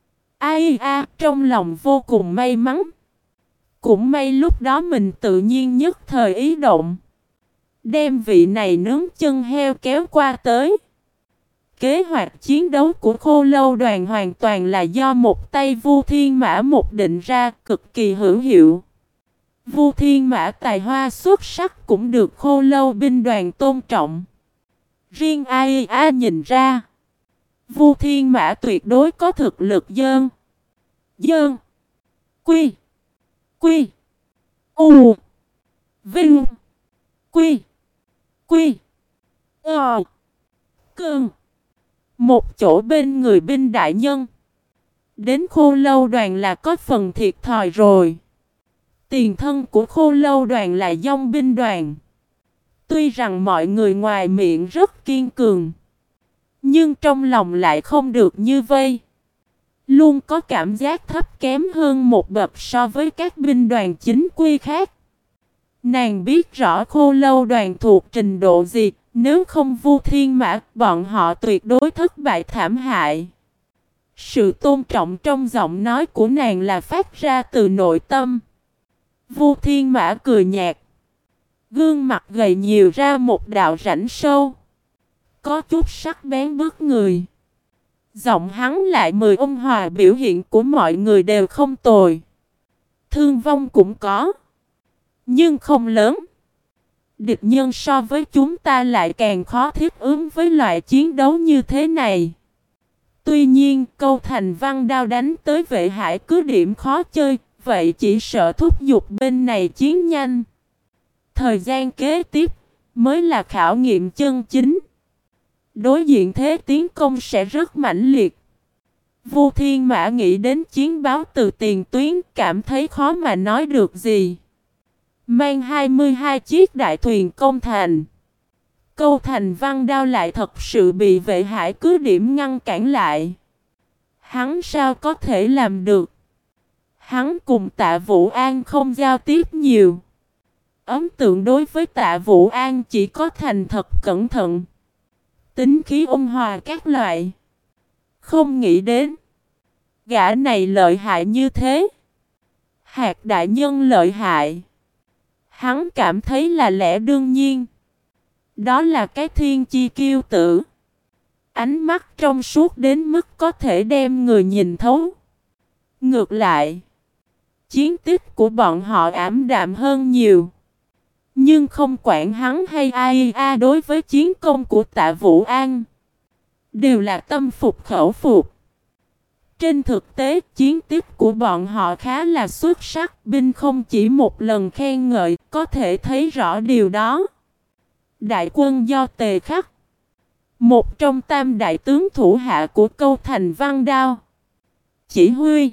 Ai a, trong lòng vô cùng may mắn. Cũng may lúc đó mình tự nhiên nhất thời ý động, đem vị này nướng chân heo kéo qua tới. Kế hoạch chiến đấu của Khô Lâu đoàn hoàn toàn là do một tay Vu Thiên Mã một định ra, cực kỳ hữu hiệu. Vu Thiên Mã tài hoa xuất sắc cũng được Khô Lâu binh đoàn tôn trọng. Riêng a i a nhìn ra, Vu Thiên Mã tuyệt đối có thực lực dơn. Dơn. Quy. Quy. U. Vinh. Quy. Quy. Ờ. Cơn. Một chỗ bên người binh đại nhân. Đến Khô Lâu đoàn là có phần thiệt thòi rồi. Tiền thân của Khô Lâu đoàn là Dông binh đoàn. Tuy rằng mọi người ngoài miệng rất kiên cường, nhưng trong lòng lại không được như vây. Luôn có cảm giác thấp kém hơn một bậc so với các binh đoàn chính quy khác. Nàng biết rõ Khô Lâu đoàn thuộc trình độ gì, nếu không Vu Thiên Mã, bọn họ tuyệt đối thất bại thảm hại. Sự tôn trọng trong giọng nói của nàng là phát ra từ nội tâm. Vu Thiên Mã cười nhạt. Gương mặt gầy nhiều ra một đạo rãnh sâu. Có chút sắc bén bức người. Giọng hắn lại mười ôn hòa, biểu hiện của mọi người đều không tồi. Thương vong cũng có, nhưng không lớn. Địch nhân so với chúng ta lại càng khó thích ứng với loại chiến đấu như thế này. Tuy nhiên câu thành văn đao đánh tới Vệ Hải cứ điểm khó chơi, vậy chỉ sợ thúc giục bên này chiến nhanh. Thời gian kế tiếp mới là khảo nghiệm chân chính. Đối diện thế tiến công sẽ rất mãnh liệt. Vu Thiên Mã nghĩ đến chiến báo từ tiền tuyến, cảm thấy khó mà nói được gì. Mang hai mươi hai chiếc đại thuyền công thành. Câu thành văn đao lại thật sự bị Vệ Hải cứ điểm ngăn cản lại. Hắn sao có thể làm được? Hắn cùng Tạ Vũ An không giao tiếp nhiều. Ấn tượng đối với Tạ Vũ An chỉ có thành thật cẩn thận, tính khí ôn hòa các loại. Không nghĩ đến gã này lợi hại như thế. Hạt đại nhân lợi hại, hắn cảm thấy là lẽ đương nhiên. Đó là cái thiên chi kiêu tử. Ánh mắt trong suốt đến mức có thể đem người nhìn thấu. Ngược lại, chiến tích của bọn họ ảm đạm hơn nhiều. Nhưng không quản hắn hay ai a đối với chiến công của Tạ Vũ An, đều là tâm phục khẩu phục. Trên thực tế, chiến tích của bọn họ khá là xuất sắc. Binh không chỉ một lần khen ngợi, có thể thấy rõ điều đó. Đại quân do Tề Khắc, một trong tam đại tướng thủ hạ của câu thành văn đao, chỉ huy,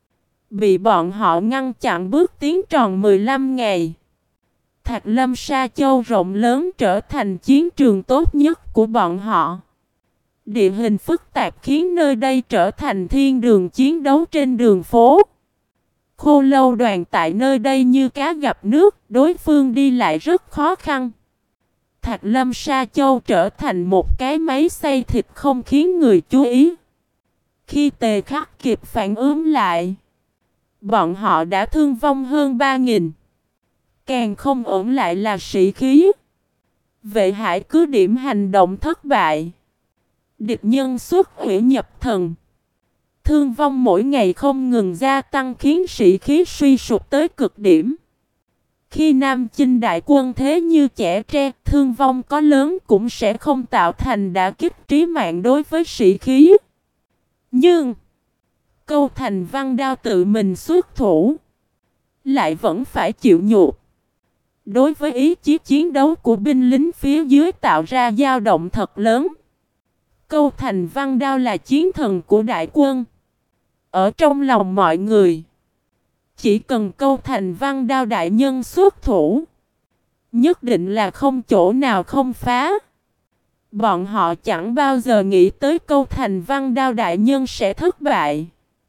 bị bọn họ ngăn chặn bước tiến tròn mười lăm ngày. Thạch Lâm Sa Châu rộng lớn trở thành chiến trường tốt nhất của bọn họ. Địa hình phức tạp khiến nơi đây trở thành thiên đường chiến đấu trên đường phố. Khô Lâu đoàn tại nơi đây như cá gặp nước, đối phương đi lại rất khó khăn. Thạch Lâm Sa Châu trở thành một cái máy xay thịt không khiến người chú ý. Khi Tề Khắc kịp phản ứng lại, bọn họ đã thương vong hơn ba nghìn. Càng không ổn lại là sĩ khí. Vệ Hải cứ điểm hành động thất bại. Địch nhân xuất hủy nhập thần. Thương vong mỗi ngày không ngừng gia tăng khiến sĩ khí suy sụp tới cực điểm. Khi Nam Chinh đại quân thế như chẻ tre, thương vong có lớn cũng sẽ không tạo thành đả kích trí mạng đối với sĩ khí. Nhưng câu thành văn đao tự mình xuất thủ, lại vẫn phải chịu nhục. Đối với ý chí chiến đấu của binh lính phía dưới tạo ra dao động thật lớn. Câu thành văn đao là chiến thần của đại quân. Ở trong lòng mọi người, chỉ cần câu thành văn đao đại nhân xuất thủ, nhất định là không chỗ nào không phá. Bọn họ chẳng bao giờ nghĩ tới câu thành văn đao đại nhân sẽ thất bại.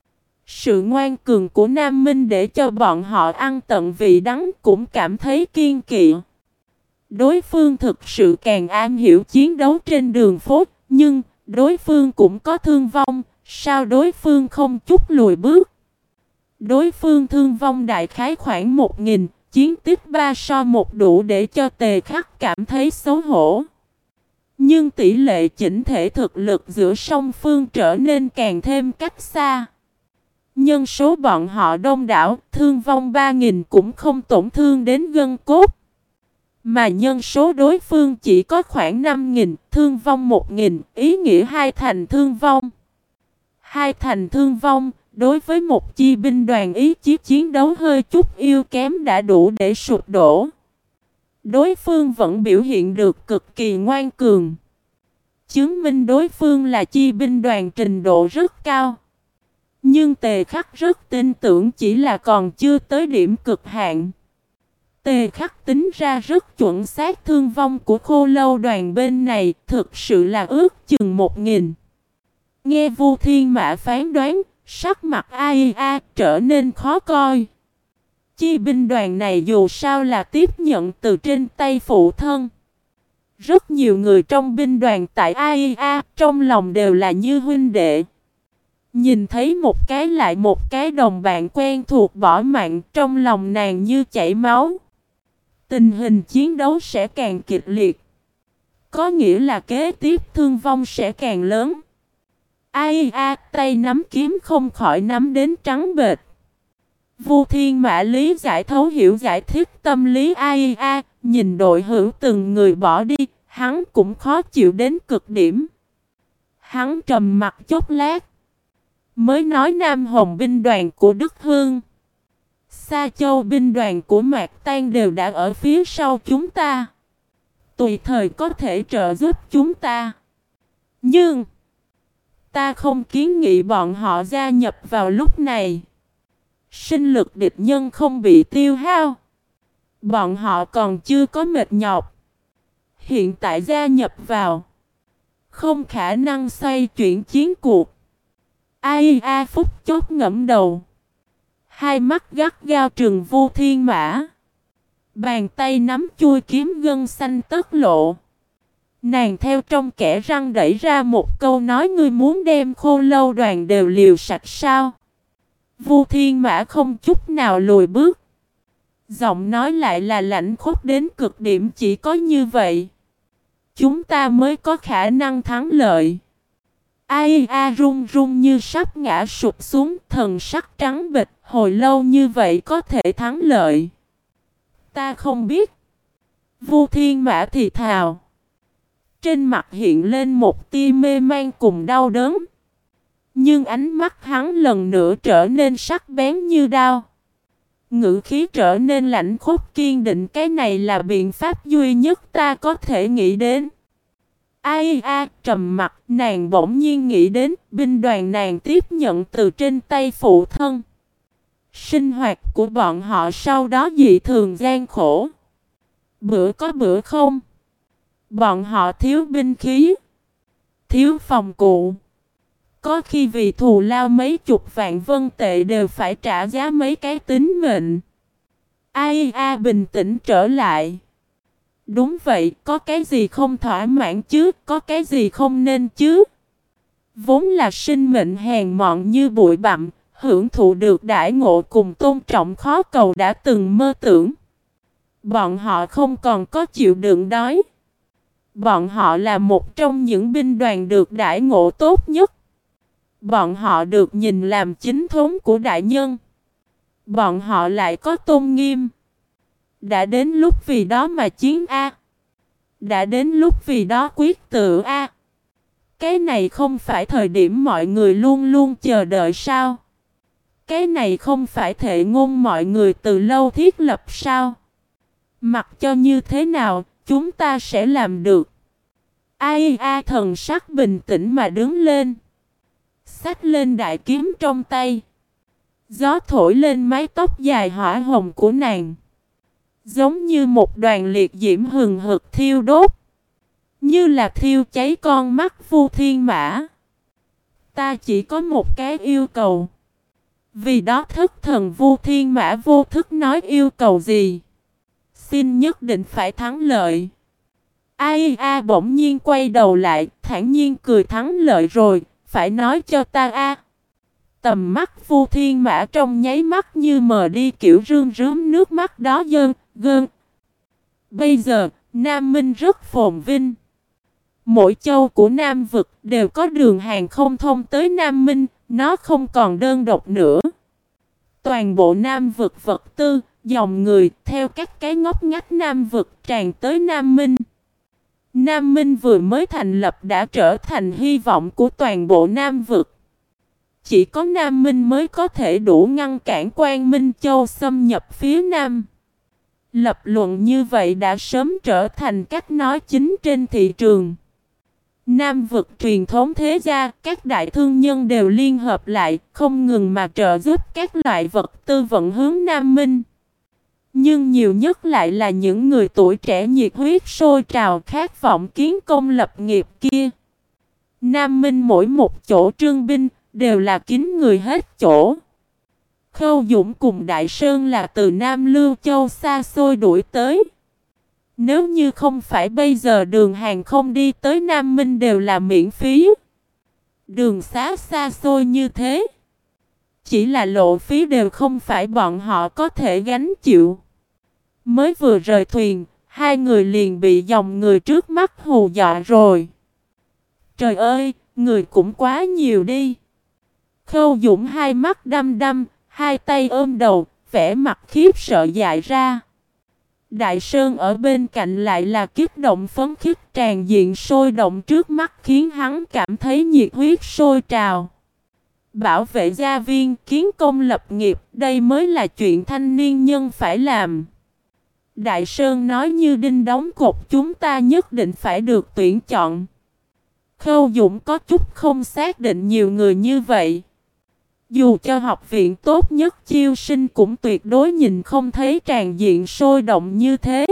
Sự ngoan cường của Nam Minh để cho bọn họ ăn tận vị đắng, cũng cảm thấy kiên kỵ. Đối phương thực sự càng am hiểu chiến đấu trên đường phố, nhưng đối phương cũng có thương vong, sao đối phương không chút lùi bước? Đối phương thương vong đại khái khoảng một nghìn, chiến tích ba so một đủ để cho Tề Khắc cảm thấy xấu hổ. Nhưng tỷ lệ chỉnh thể thực lực giữa song phương trở nên càng thêm cách xa. Nhân số bọn họ đông đảo, thương vong ba nghìn cũng không tổn thương đến gân cốt. Mà nhân số đối phương chỉ có khoảng năm nghìn, thương vong một nghìn, ý nghĩa hai thành thương vong. Hai thành thương vong, đối với một chi binh đoàn ý chí chiến đấu hơi chút yếu kém đã đủ để sụp đổ. Đối phương vẫn biểu hiện được cực kỳ ngoan cường, chứng minh đối phương là chi binh đoàn trình độ rất cao. Nhưng Tề Khắc rất tin tưởng chỉ là còn chưa tới điểm cực hạn. Tề Khắc tính ra rất chuẩn xác thương vong của Khô Lâu đoàn bên này thực sự là ước chừng một nghìn. Nghe Vu Thiên Mã phán đoán, sắc mặt a i a trở nên khó coi. Chi binh đoàn này dù sao là tiếp nhận từ trên tay phụ thân. Rất nhiều người trong binh đoàn tại a i a trong lòng đều là như huynh đệ. Nhìn thấy một cái lại một cái đồng bạn quen thuộc bỏ mạng, trong lòng nàng như chảy máu. Tình hình chiến đấu sẽ càng kịch liệt. Có nghĩa là kế tiếp thương vong sẽ càng lớn. a i a tay nắm kiếm không khỏi nắm đến trắng bệch. Vu Thiên Mã lý giải thấu hiểu giải thích tâm lý a i a, nhìn đội hữu từng người bỏ đi, hắn cũng khó chịu đến cực điểm. Hắn trầm mặt chốc lát, mới nói Nam Hồng binh đoàn của Đức Hương, Sa Châu binh đoàn của Mạc Tan đều đã ở phía sau chúng ta, tùy thời có thể trợ giúp chúng ta. Nhưng ta không kiến nghị bọn họ gia nhập vào lúc này. Sinh lực địch nhân không bị tiêu hao, bọn họ còn chưa có mệt nhọc. Hiện tại gia nhập vào, không khả năng xoay chuyển chiến cuộc. a i a phút chốc ngẫm đầu, hai mắt gắt gao trừng Vu Thiên Mã. Bàn tay nắm chui kiếm gân xanh tất lộ. Nàng theo trong kẽ răng đẩy ra một câu nói: ngươi muốn đem Khô Lâu đoàn đều liều sạch sao? Vu Thiên Mã không chút nào lùi bước. Giọng nói lại là lạnh khốc đến cực điểm, chỉ có như vậy chúng ta mới có khả năng thắng lợi. a i a run run như sắp ngã sụp xuống, thần sắc trắng bệch, hồi lâu như vậy có thể thắng lợi. Ta không biết. Vu Thiên Mã thì thào. Trên mặt hiện lên một tia mê man cùng đau đớn. Nhưng ánh mắt hắn lần nữa trở nên sắc bén như đao. Ngữ khí trở nên lạnh khốc kiên định. Cái này là biện pháp duy nhất ta có thể nghĩ đến. a i a trầm mặt, nàng bỗng nhiên nghĩ đến binh đoàn nàng tiếp nhận từ trên tay phụ thân. Sinh hoạt của bọn họ sau đó dị thường gian khổ. Bữa có bữa không. Bọn họ thiếu binh khí, thiếu phòng cụ. Có khi vì thù lao mấy chục vạn vân tệ đều phải trả giá mấy cái tính mệnh. a i a bình tĩnh trở lại. Đúng vậy, có cái gì không thỏa mãn chứ, có cái gì không nên chứ. Vốn là sinh mệnh hèn mọn như bụi bặm, hưởng thụ được đãi ngộ cùng tôn trọng khó cầu đã từng mơ tưởng. Bọn họ không còn có chịu đựng đói. Bọn họ là một trong những binh đoàn được đãi ngộ tốt nhất. Bọn họ được nhìn làm chính thống của đại nhân. Bọn họ lại có tôn nghiêm. Đã đến lúc vì đó mà chiến A. Đã đến lúc vì đó quyết tự A. Cái này không phải thời điểm mọi người luôn luôn chờ đợi sao? Cái này không phải thệ ngôn mọi người từ lâu thiết lập sao? Mặc cho như thế nào, chúng ta sẽ làm được. a i a thần sắc bình tĩnh mà đứng lên. Xách lên đại kiếm trong tay. Gió thổi lên mái tóc dài hỏa hồng của nàng. Giống như một đoàn liệt diễm hừng hực thiêu đốt. Như là thiêu cháy con mắt Vu Thiên Mã. Ta chỉ có một cái yêu cầu. Vì đó thức thần Vu Thiên Mã vô thức nói yêu cầu gì. Xin nhất định phải thắng lợi. a i a bỗng nhiên quay đầu lại, thản nhiên cười thắng lợi rồi, phải nói cho ta a. Tầm mắt Vu Thiên Mã trong nháy mắt như mờ đi, kiểu rơm rớm nước mắt đó dơn, gơn. Bây giờ, Nam Minh rất phồn vinh. Mỗi châu của Nam vực đều có đường hàng không thông tới Nam Minh, nó không còn đơn độc nữa. Toàn bộ Nam vực vật tư, Dòng người theo các cái ngóc ngách Nam vực tràn tới Nam Minh. Nam Minh vừa mới thành lập đã trở thành hy vọng của toàn bộ Nam vực. Chỉ có Nam Minh mới có thể đủ ngăn cản Quang Minh Châu xâm nhập phía Nam. Lập luận như vậy đã sớm trở thành cách nói chính trên thị trường. Nam vực truyền thống thế gia, các đại thương nhân đều liên hợp lại, không ngừng mà trợ giúp các loại vật tư vận hướng Nam Minh. Nhưng nhiều nhất lại là những người tuổi trẻ nhiệt huyết sôi trào khát vọng kiến công lập nghiệp kia. Nam Minh mỗi một chỗ trương binh đều là kín người hết chỗ. Khâu Dũng cùng Đại Sơn là từ Nam Lưu Châu xa xôi đuổi tới. Nếu như không phải bây giờ đường hàng không đi tới Nam Minh đều là miễn phí. Đường xá xa xôi như thế. Chỉ là lộ phí đều không phải bọn họ có thể gánh chịu. Mới vừa rời thuyền, hai người liền bị dòng người trước mắt hù dọa rồi. Trời ơi, người cũng quá nhiều đi. Khâu Dũng hai mắt đăm đăm, hai tay ôm đầu, vẻ mặt khiếp sợ dại ra. Đại Sơn ở bên cạnh lại là kích động phấn khích, tràn diện sôi động trước mắt khiến hắn cảm thấy nhiệt huyết sôi trào. Bảo vệ gia viên, kiến công lập nghiệp, đây mới là chuyện thanh niên nhân phải làm. Đại Sơn nói như đinh đóng cột, chúng ta nhất định phải được tuyển chọn. Khâu Dũng có chút không xác định nhiều người như vậy. Dù cho học viện tốt nhất chiêu sinh cũng tuyệt đối nhìn không thấy tràn diện sôi động như thế.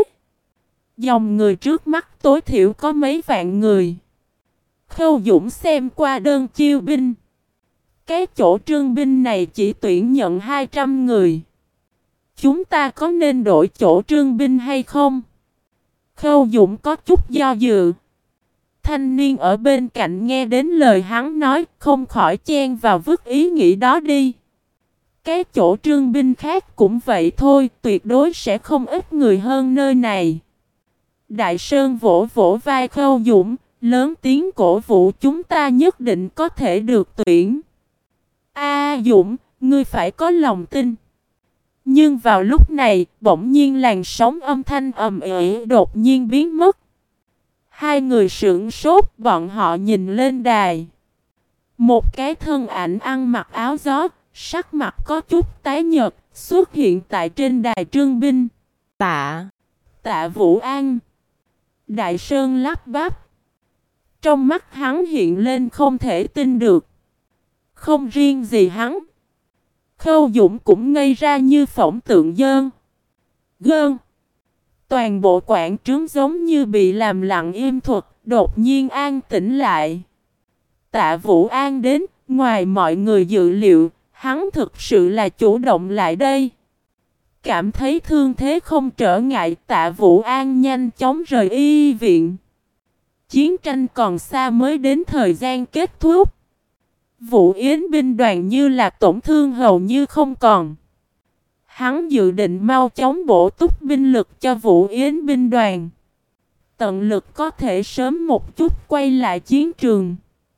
Dòng người trước mắt tối thiểu có mấy vạn người. Khâu Dũng xem qua đơn chiêu binh. Cái chỗ trương binh này chỉ tuyển nhận hai trăm người. Chúng ta có nên đổi chỗ trương binh hay không? Khâu Dũng có chút do dự. Thanh niên ở bên cạnh nghe đến lời hắn nói, không khỏi chen vào vứt ý nghĩ đó đi. Cái chỗ trương binh khác cũng vậy thôi, tuyệt đối sẽ không ít người hơn nơi này. Đại Sơn vỗ vỗ vai Khâu Dũng, lớn tiếng cổ vũ, chúng ta nhất định có thể được tuyển. A Dũng, ngươi phải có lòng tin. Nhưng vào lúc này, bỗng nhiên làn sóng âm thanh ầm ĩ đột nhiên biến mất. Hai người sững sốt, bọn họ nhìn lên đài. Một cái thân ảnh ăn mặc áo gió, sắc mặt có chút tái nhợt, xuất hiện tại trên đài trương binh. Tạ, Tạ Vũ An. Đại Sơn lắp bắp. Trong mắt hắn hiện lên không thể tin được. Không riêng gì hắn. Khâu Dũng cũng ngây ra như phỏng tượng dơn. Gơn. Toàn bộ quảng trướng giống như bị làm lặng im thuật, đột nhiên an tĩnh lại. Tạ Vũ An đến, ngoài mọi người dự liệu, hắn thực sự là chủ động lại đây. Cảm thấy thương thế không trở ngại, Tạ Vũ An nhanh chóng rời y viện. Chiến tranh còn xa mới đến thời gian kết thúc. Vũ Yến binh đoàn như là tổn thương hầu như không còn. Hắn dự định mau chóng bổ túc binh lực cho Vũ Yến binh đoàn. Tận lực có thể sớm một chút quay lại chiến trường.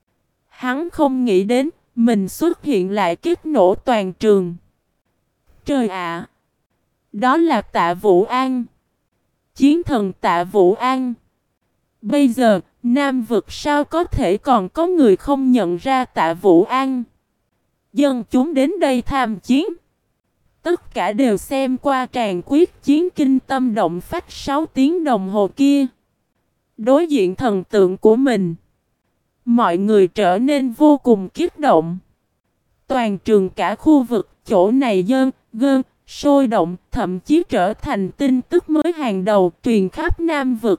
Hắn không nghĩ đến mình xuất hiện lại kích nổ toàn trường. Trời ạ! Đó là Tạ Vũ An. Chiến thần Tạ Vũ An. Bây giờ, Nam vực sao có thể còn có người không nhận ra Tạ Vũ An? Dân chúng đến đây tham chiến. Tất cả đều xem qua tràng quyết chiến kinh tâm động phách sáu tiếng đồng hồ kia. Đối diện thần tượng của mình. Mọi người trở nên vô cùng kích động. Toàn trường cả khu vực chỗ này dơn, gơn, sôi động, thậm chí trở thành tin tức mới hàng đầu truyền khắp Nam vực.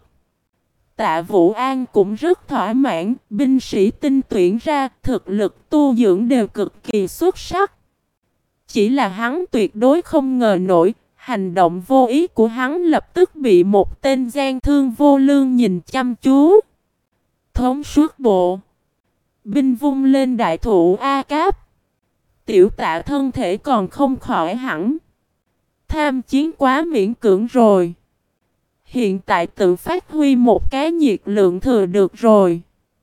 Tạ Vũ An cũng rất thỏa mãn, binh sĩ tinh tuyển ra, thực lực tu dưỡng đều cực kỳ xuất sắc. Chỉ là hắn tuyệt đối không ngờ nổi, hành động vô ý của hắn lập tức bị một tên gian thương vô lương nhìn chăm chú. Thống suốt bộ. Binh vung lên đại thụ A Cáp. Tiểu Tạ thân thể còn không khỏi hẳn. Tham chiến quá miễn cưỡng rồi. Hiện tại tự phát huy một cái nhiệt lượng thừa được rồi.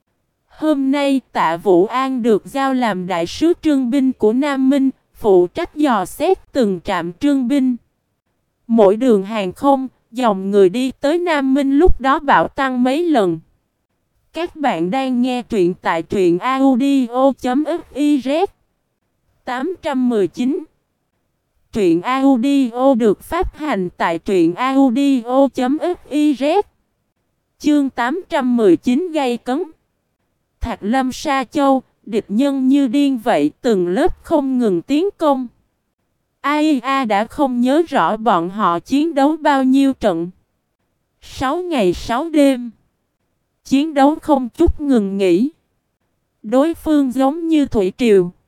Hôm nay Tạ Vũ An được giao làm đại sứ trương binh của Nam Minh, phụ trách dò xét từng trạm trương binh. Mỗi đường hàng không, dòng người đi tới Nam Minh lúc đó bão tăng mấy lần. Các bạn đang nghe truyện tại truyện audio.fiz tám một chín. Truyện audio được phát hành tại truyện audio.fiz. Chương tám một chín gây cấn. Thạch Lâm Sa Châu, địch nhân như điên vậy, từng lớp không ngừng tiến công. a i a đã không nhớ rõ bọn họ chiến đấu bao nhiêu trận. Sáu ngày sáu đêm. Chiến đấu không chút ngừng nghỉ. Đối phương giống như thủy triều.